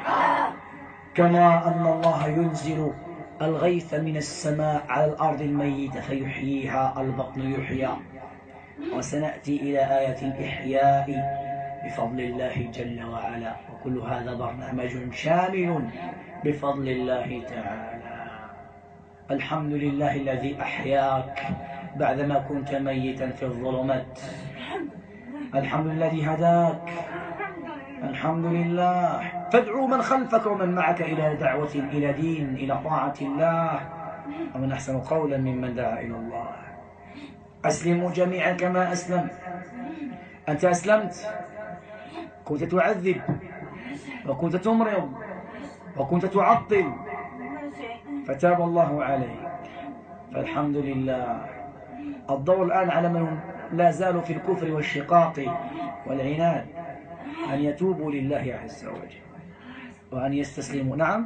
كما أن الله ينزل الغيث من السماء على الأرض الميتة فيحييها، البطن يحيى. وسنأتي إلى آية الإحياء بفضل الله جل وعلا، وكل هذا برنامج شامل بفضل الله تعالى. الحمد لله الذي أحياك بعدما كنت ميتا في الظلمات، الحمد لله الذي هداك، الحمد لله. فادعوا من خلفك ومن معك إلى دعوة إلى دين إلى طاعة الله، ومن أحسن قولا ممن دعا إلى الله. أسلموا جميعا كما أسلم. أنت أسلمت، كنت تعذب وكنت تمرض وكنت تعطل، فتاب الله عليك، فالحمد لله. الدور الآن على من لا زالوا في الكفر والشقاق والعناد أن يتوبوا لله عز وجل وأن يستسلموا. نعم،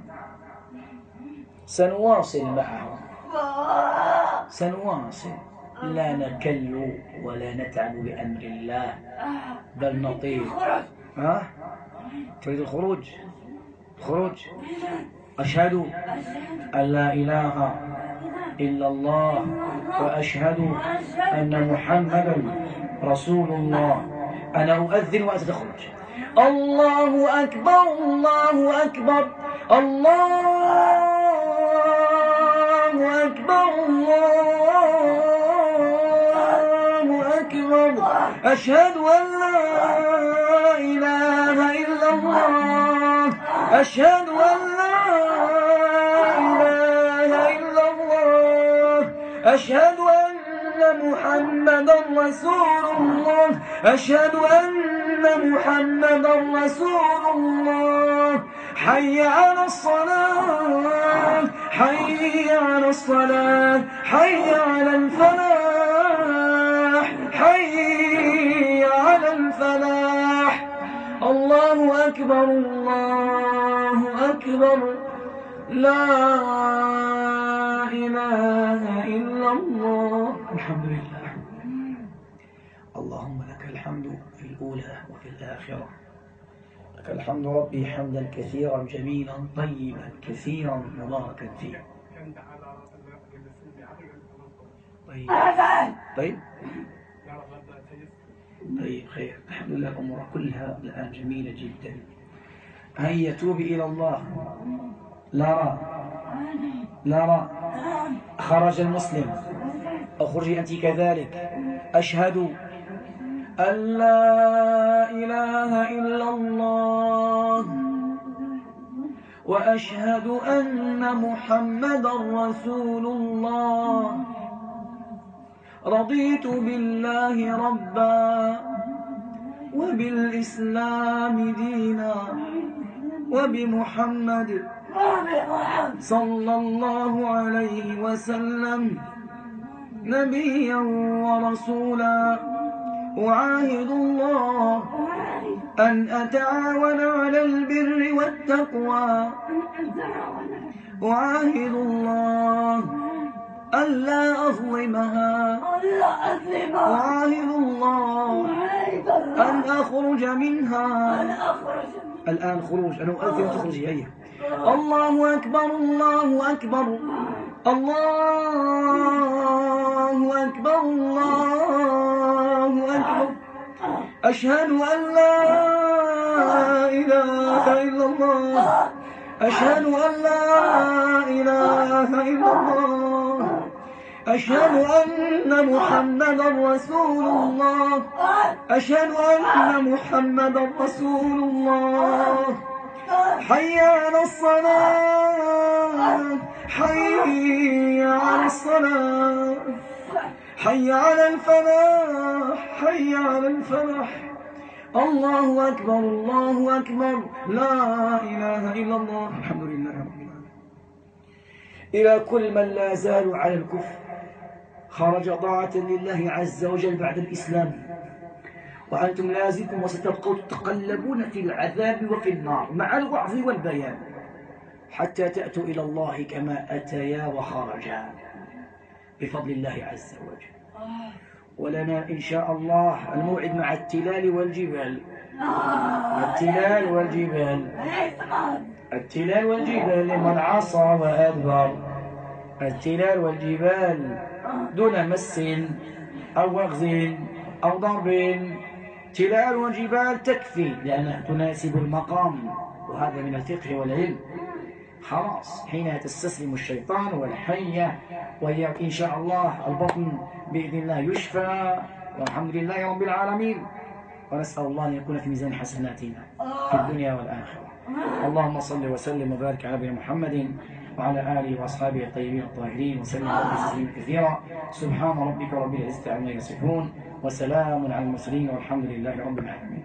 سنواصل معهم، سنواصل، لا نكل ولا نتعب بأمر الله، بل نطير. ها؟ تريد الخروج؟ الخروج. أشهد أن لا إله إلا الله وأشهد أن محمدا رسول الله. أنا أؤذن وأنت تخرج. الله أكبر، الله أكبر، الله أكبر، الله أكبر. أشهد أن لا إله إلا الله، أشهد أن لا إله إلا الله، أشهد أن محمدا رسول الله، أشهد أن محمدا رسول الله. حي على الصلاة، حي على الصلاة، حي على الفلاح، حي على الفلاح. الله أكبر، الله أكبر، لا إله إلا الله. الحمد لله. اللهم لك الحمد في الأولى وفي الآخرة، لك الحمد ربي حمدا كثيرا جميلا طيبا كثيرا مباركا فيه. طيب طيب طيب خير، الحمد لله. الأمور كلها الآن جميلة جدا. هيا توبي إلى الله. لارا، لارا، خرج المسلم، اخرجي أنت كذلك. أشهد أن لا إله إلا الله وأشهد أن محمدا رسول الله. رضيت بالله ربا وبالإسلام دينا وبمحمد صلى الله عليه وسلم نبيا ورسولا. أعاهد الله أن أتعاون على البر والتقوى. أعاهد الله ألا أظلمها. أعاهد الله أن أخرج منها. الآن خروج، أنا أؤذن تخرجي. هيا. الله أكبر، الله أكبر، الله أكبر، الله أكبر. أشهد أن لا إله إلا الله، أشهد أن لا إله إلا الله، أشهد أن محمدا رسول الله، أشهد أن محمدا رسول الله. حي على الصلاة، حي على الصلاة، حي على الفلاح، حي على الفلاح. الله أكبر، الله أكبر، لا إله إلا الله. الحمد لله رب العالمين. إلى كل من لا زالوا على الكفر، خرج طاعة لله عز وجل بعد الإسلام، وأنتم لازلكم وستبقوا تتقلبون في العذاب وفي النار مع الوعظ والبيان حتى تأتوا إلى الله كما أتيا وخرجا بفضل الله عز وجل. ولنا إن شاء الله الموعد مع التلال والجبال. التلال والجبال التلال والجبال لمن عصى وأدبر. التلال والجبال دون مس أو وغز أو ضرب. تلال والجبال تكفي لأنها تناسب المقام، وهذا من الفقه والعلم. خلاص حين تستسلم الشيطان والحية وهي إن شاء الله البطن بإذن الله يشفى، والحمد لله رب العالمين. ونسأل الله أن يكون في ميزان حسناتنا في الدنيا والآخرة. اللهم صل وسلم وبارك على نبينا محمد وعلى آله وأصحابه الطيبين الطاهرين وسلم تسليما كثيرا. سبحان ربك رب العزة عما يصفون وسلام على المرسلين والحمد لله رب العالمين.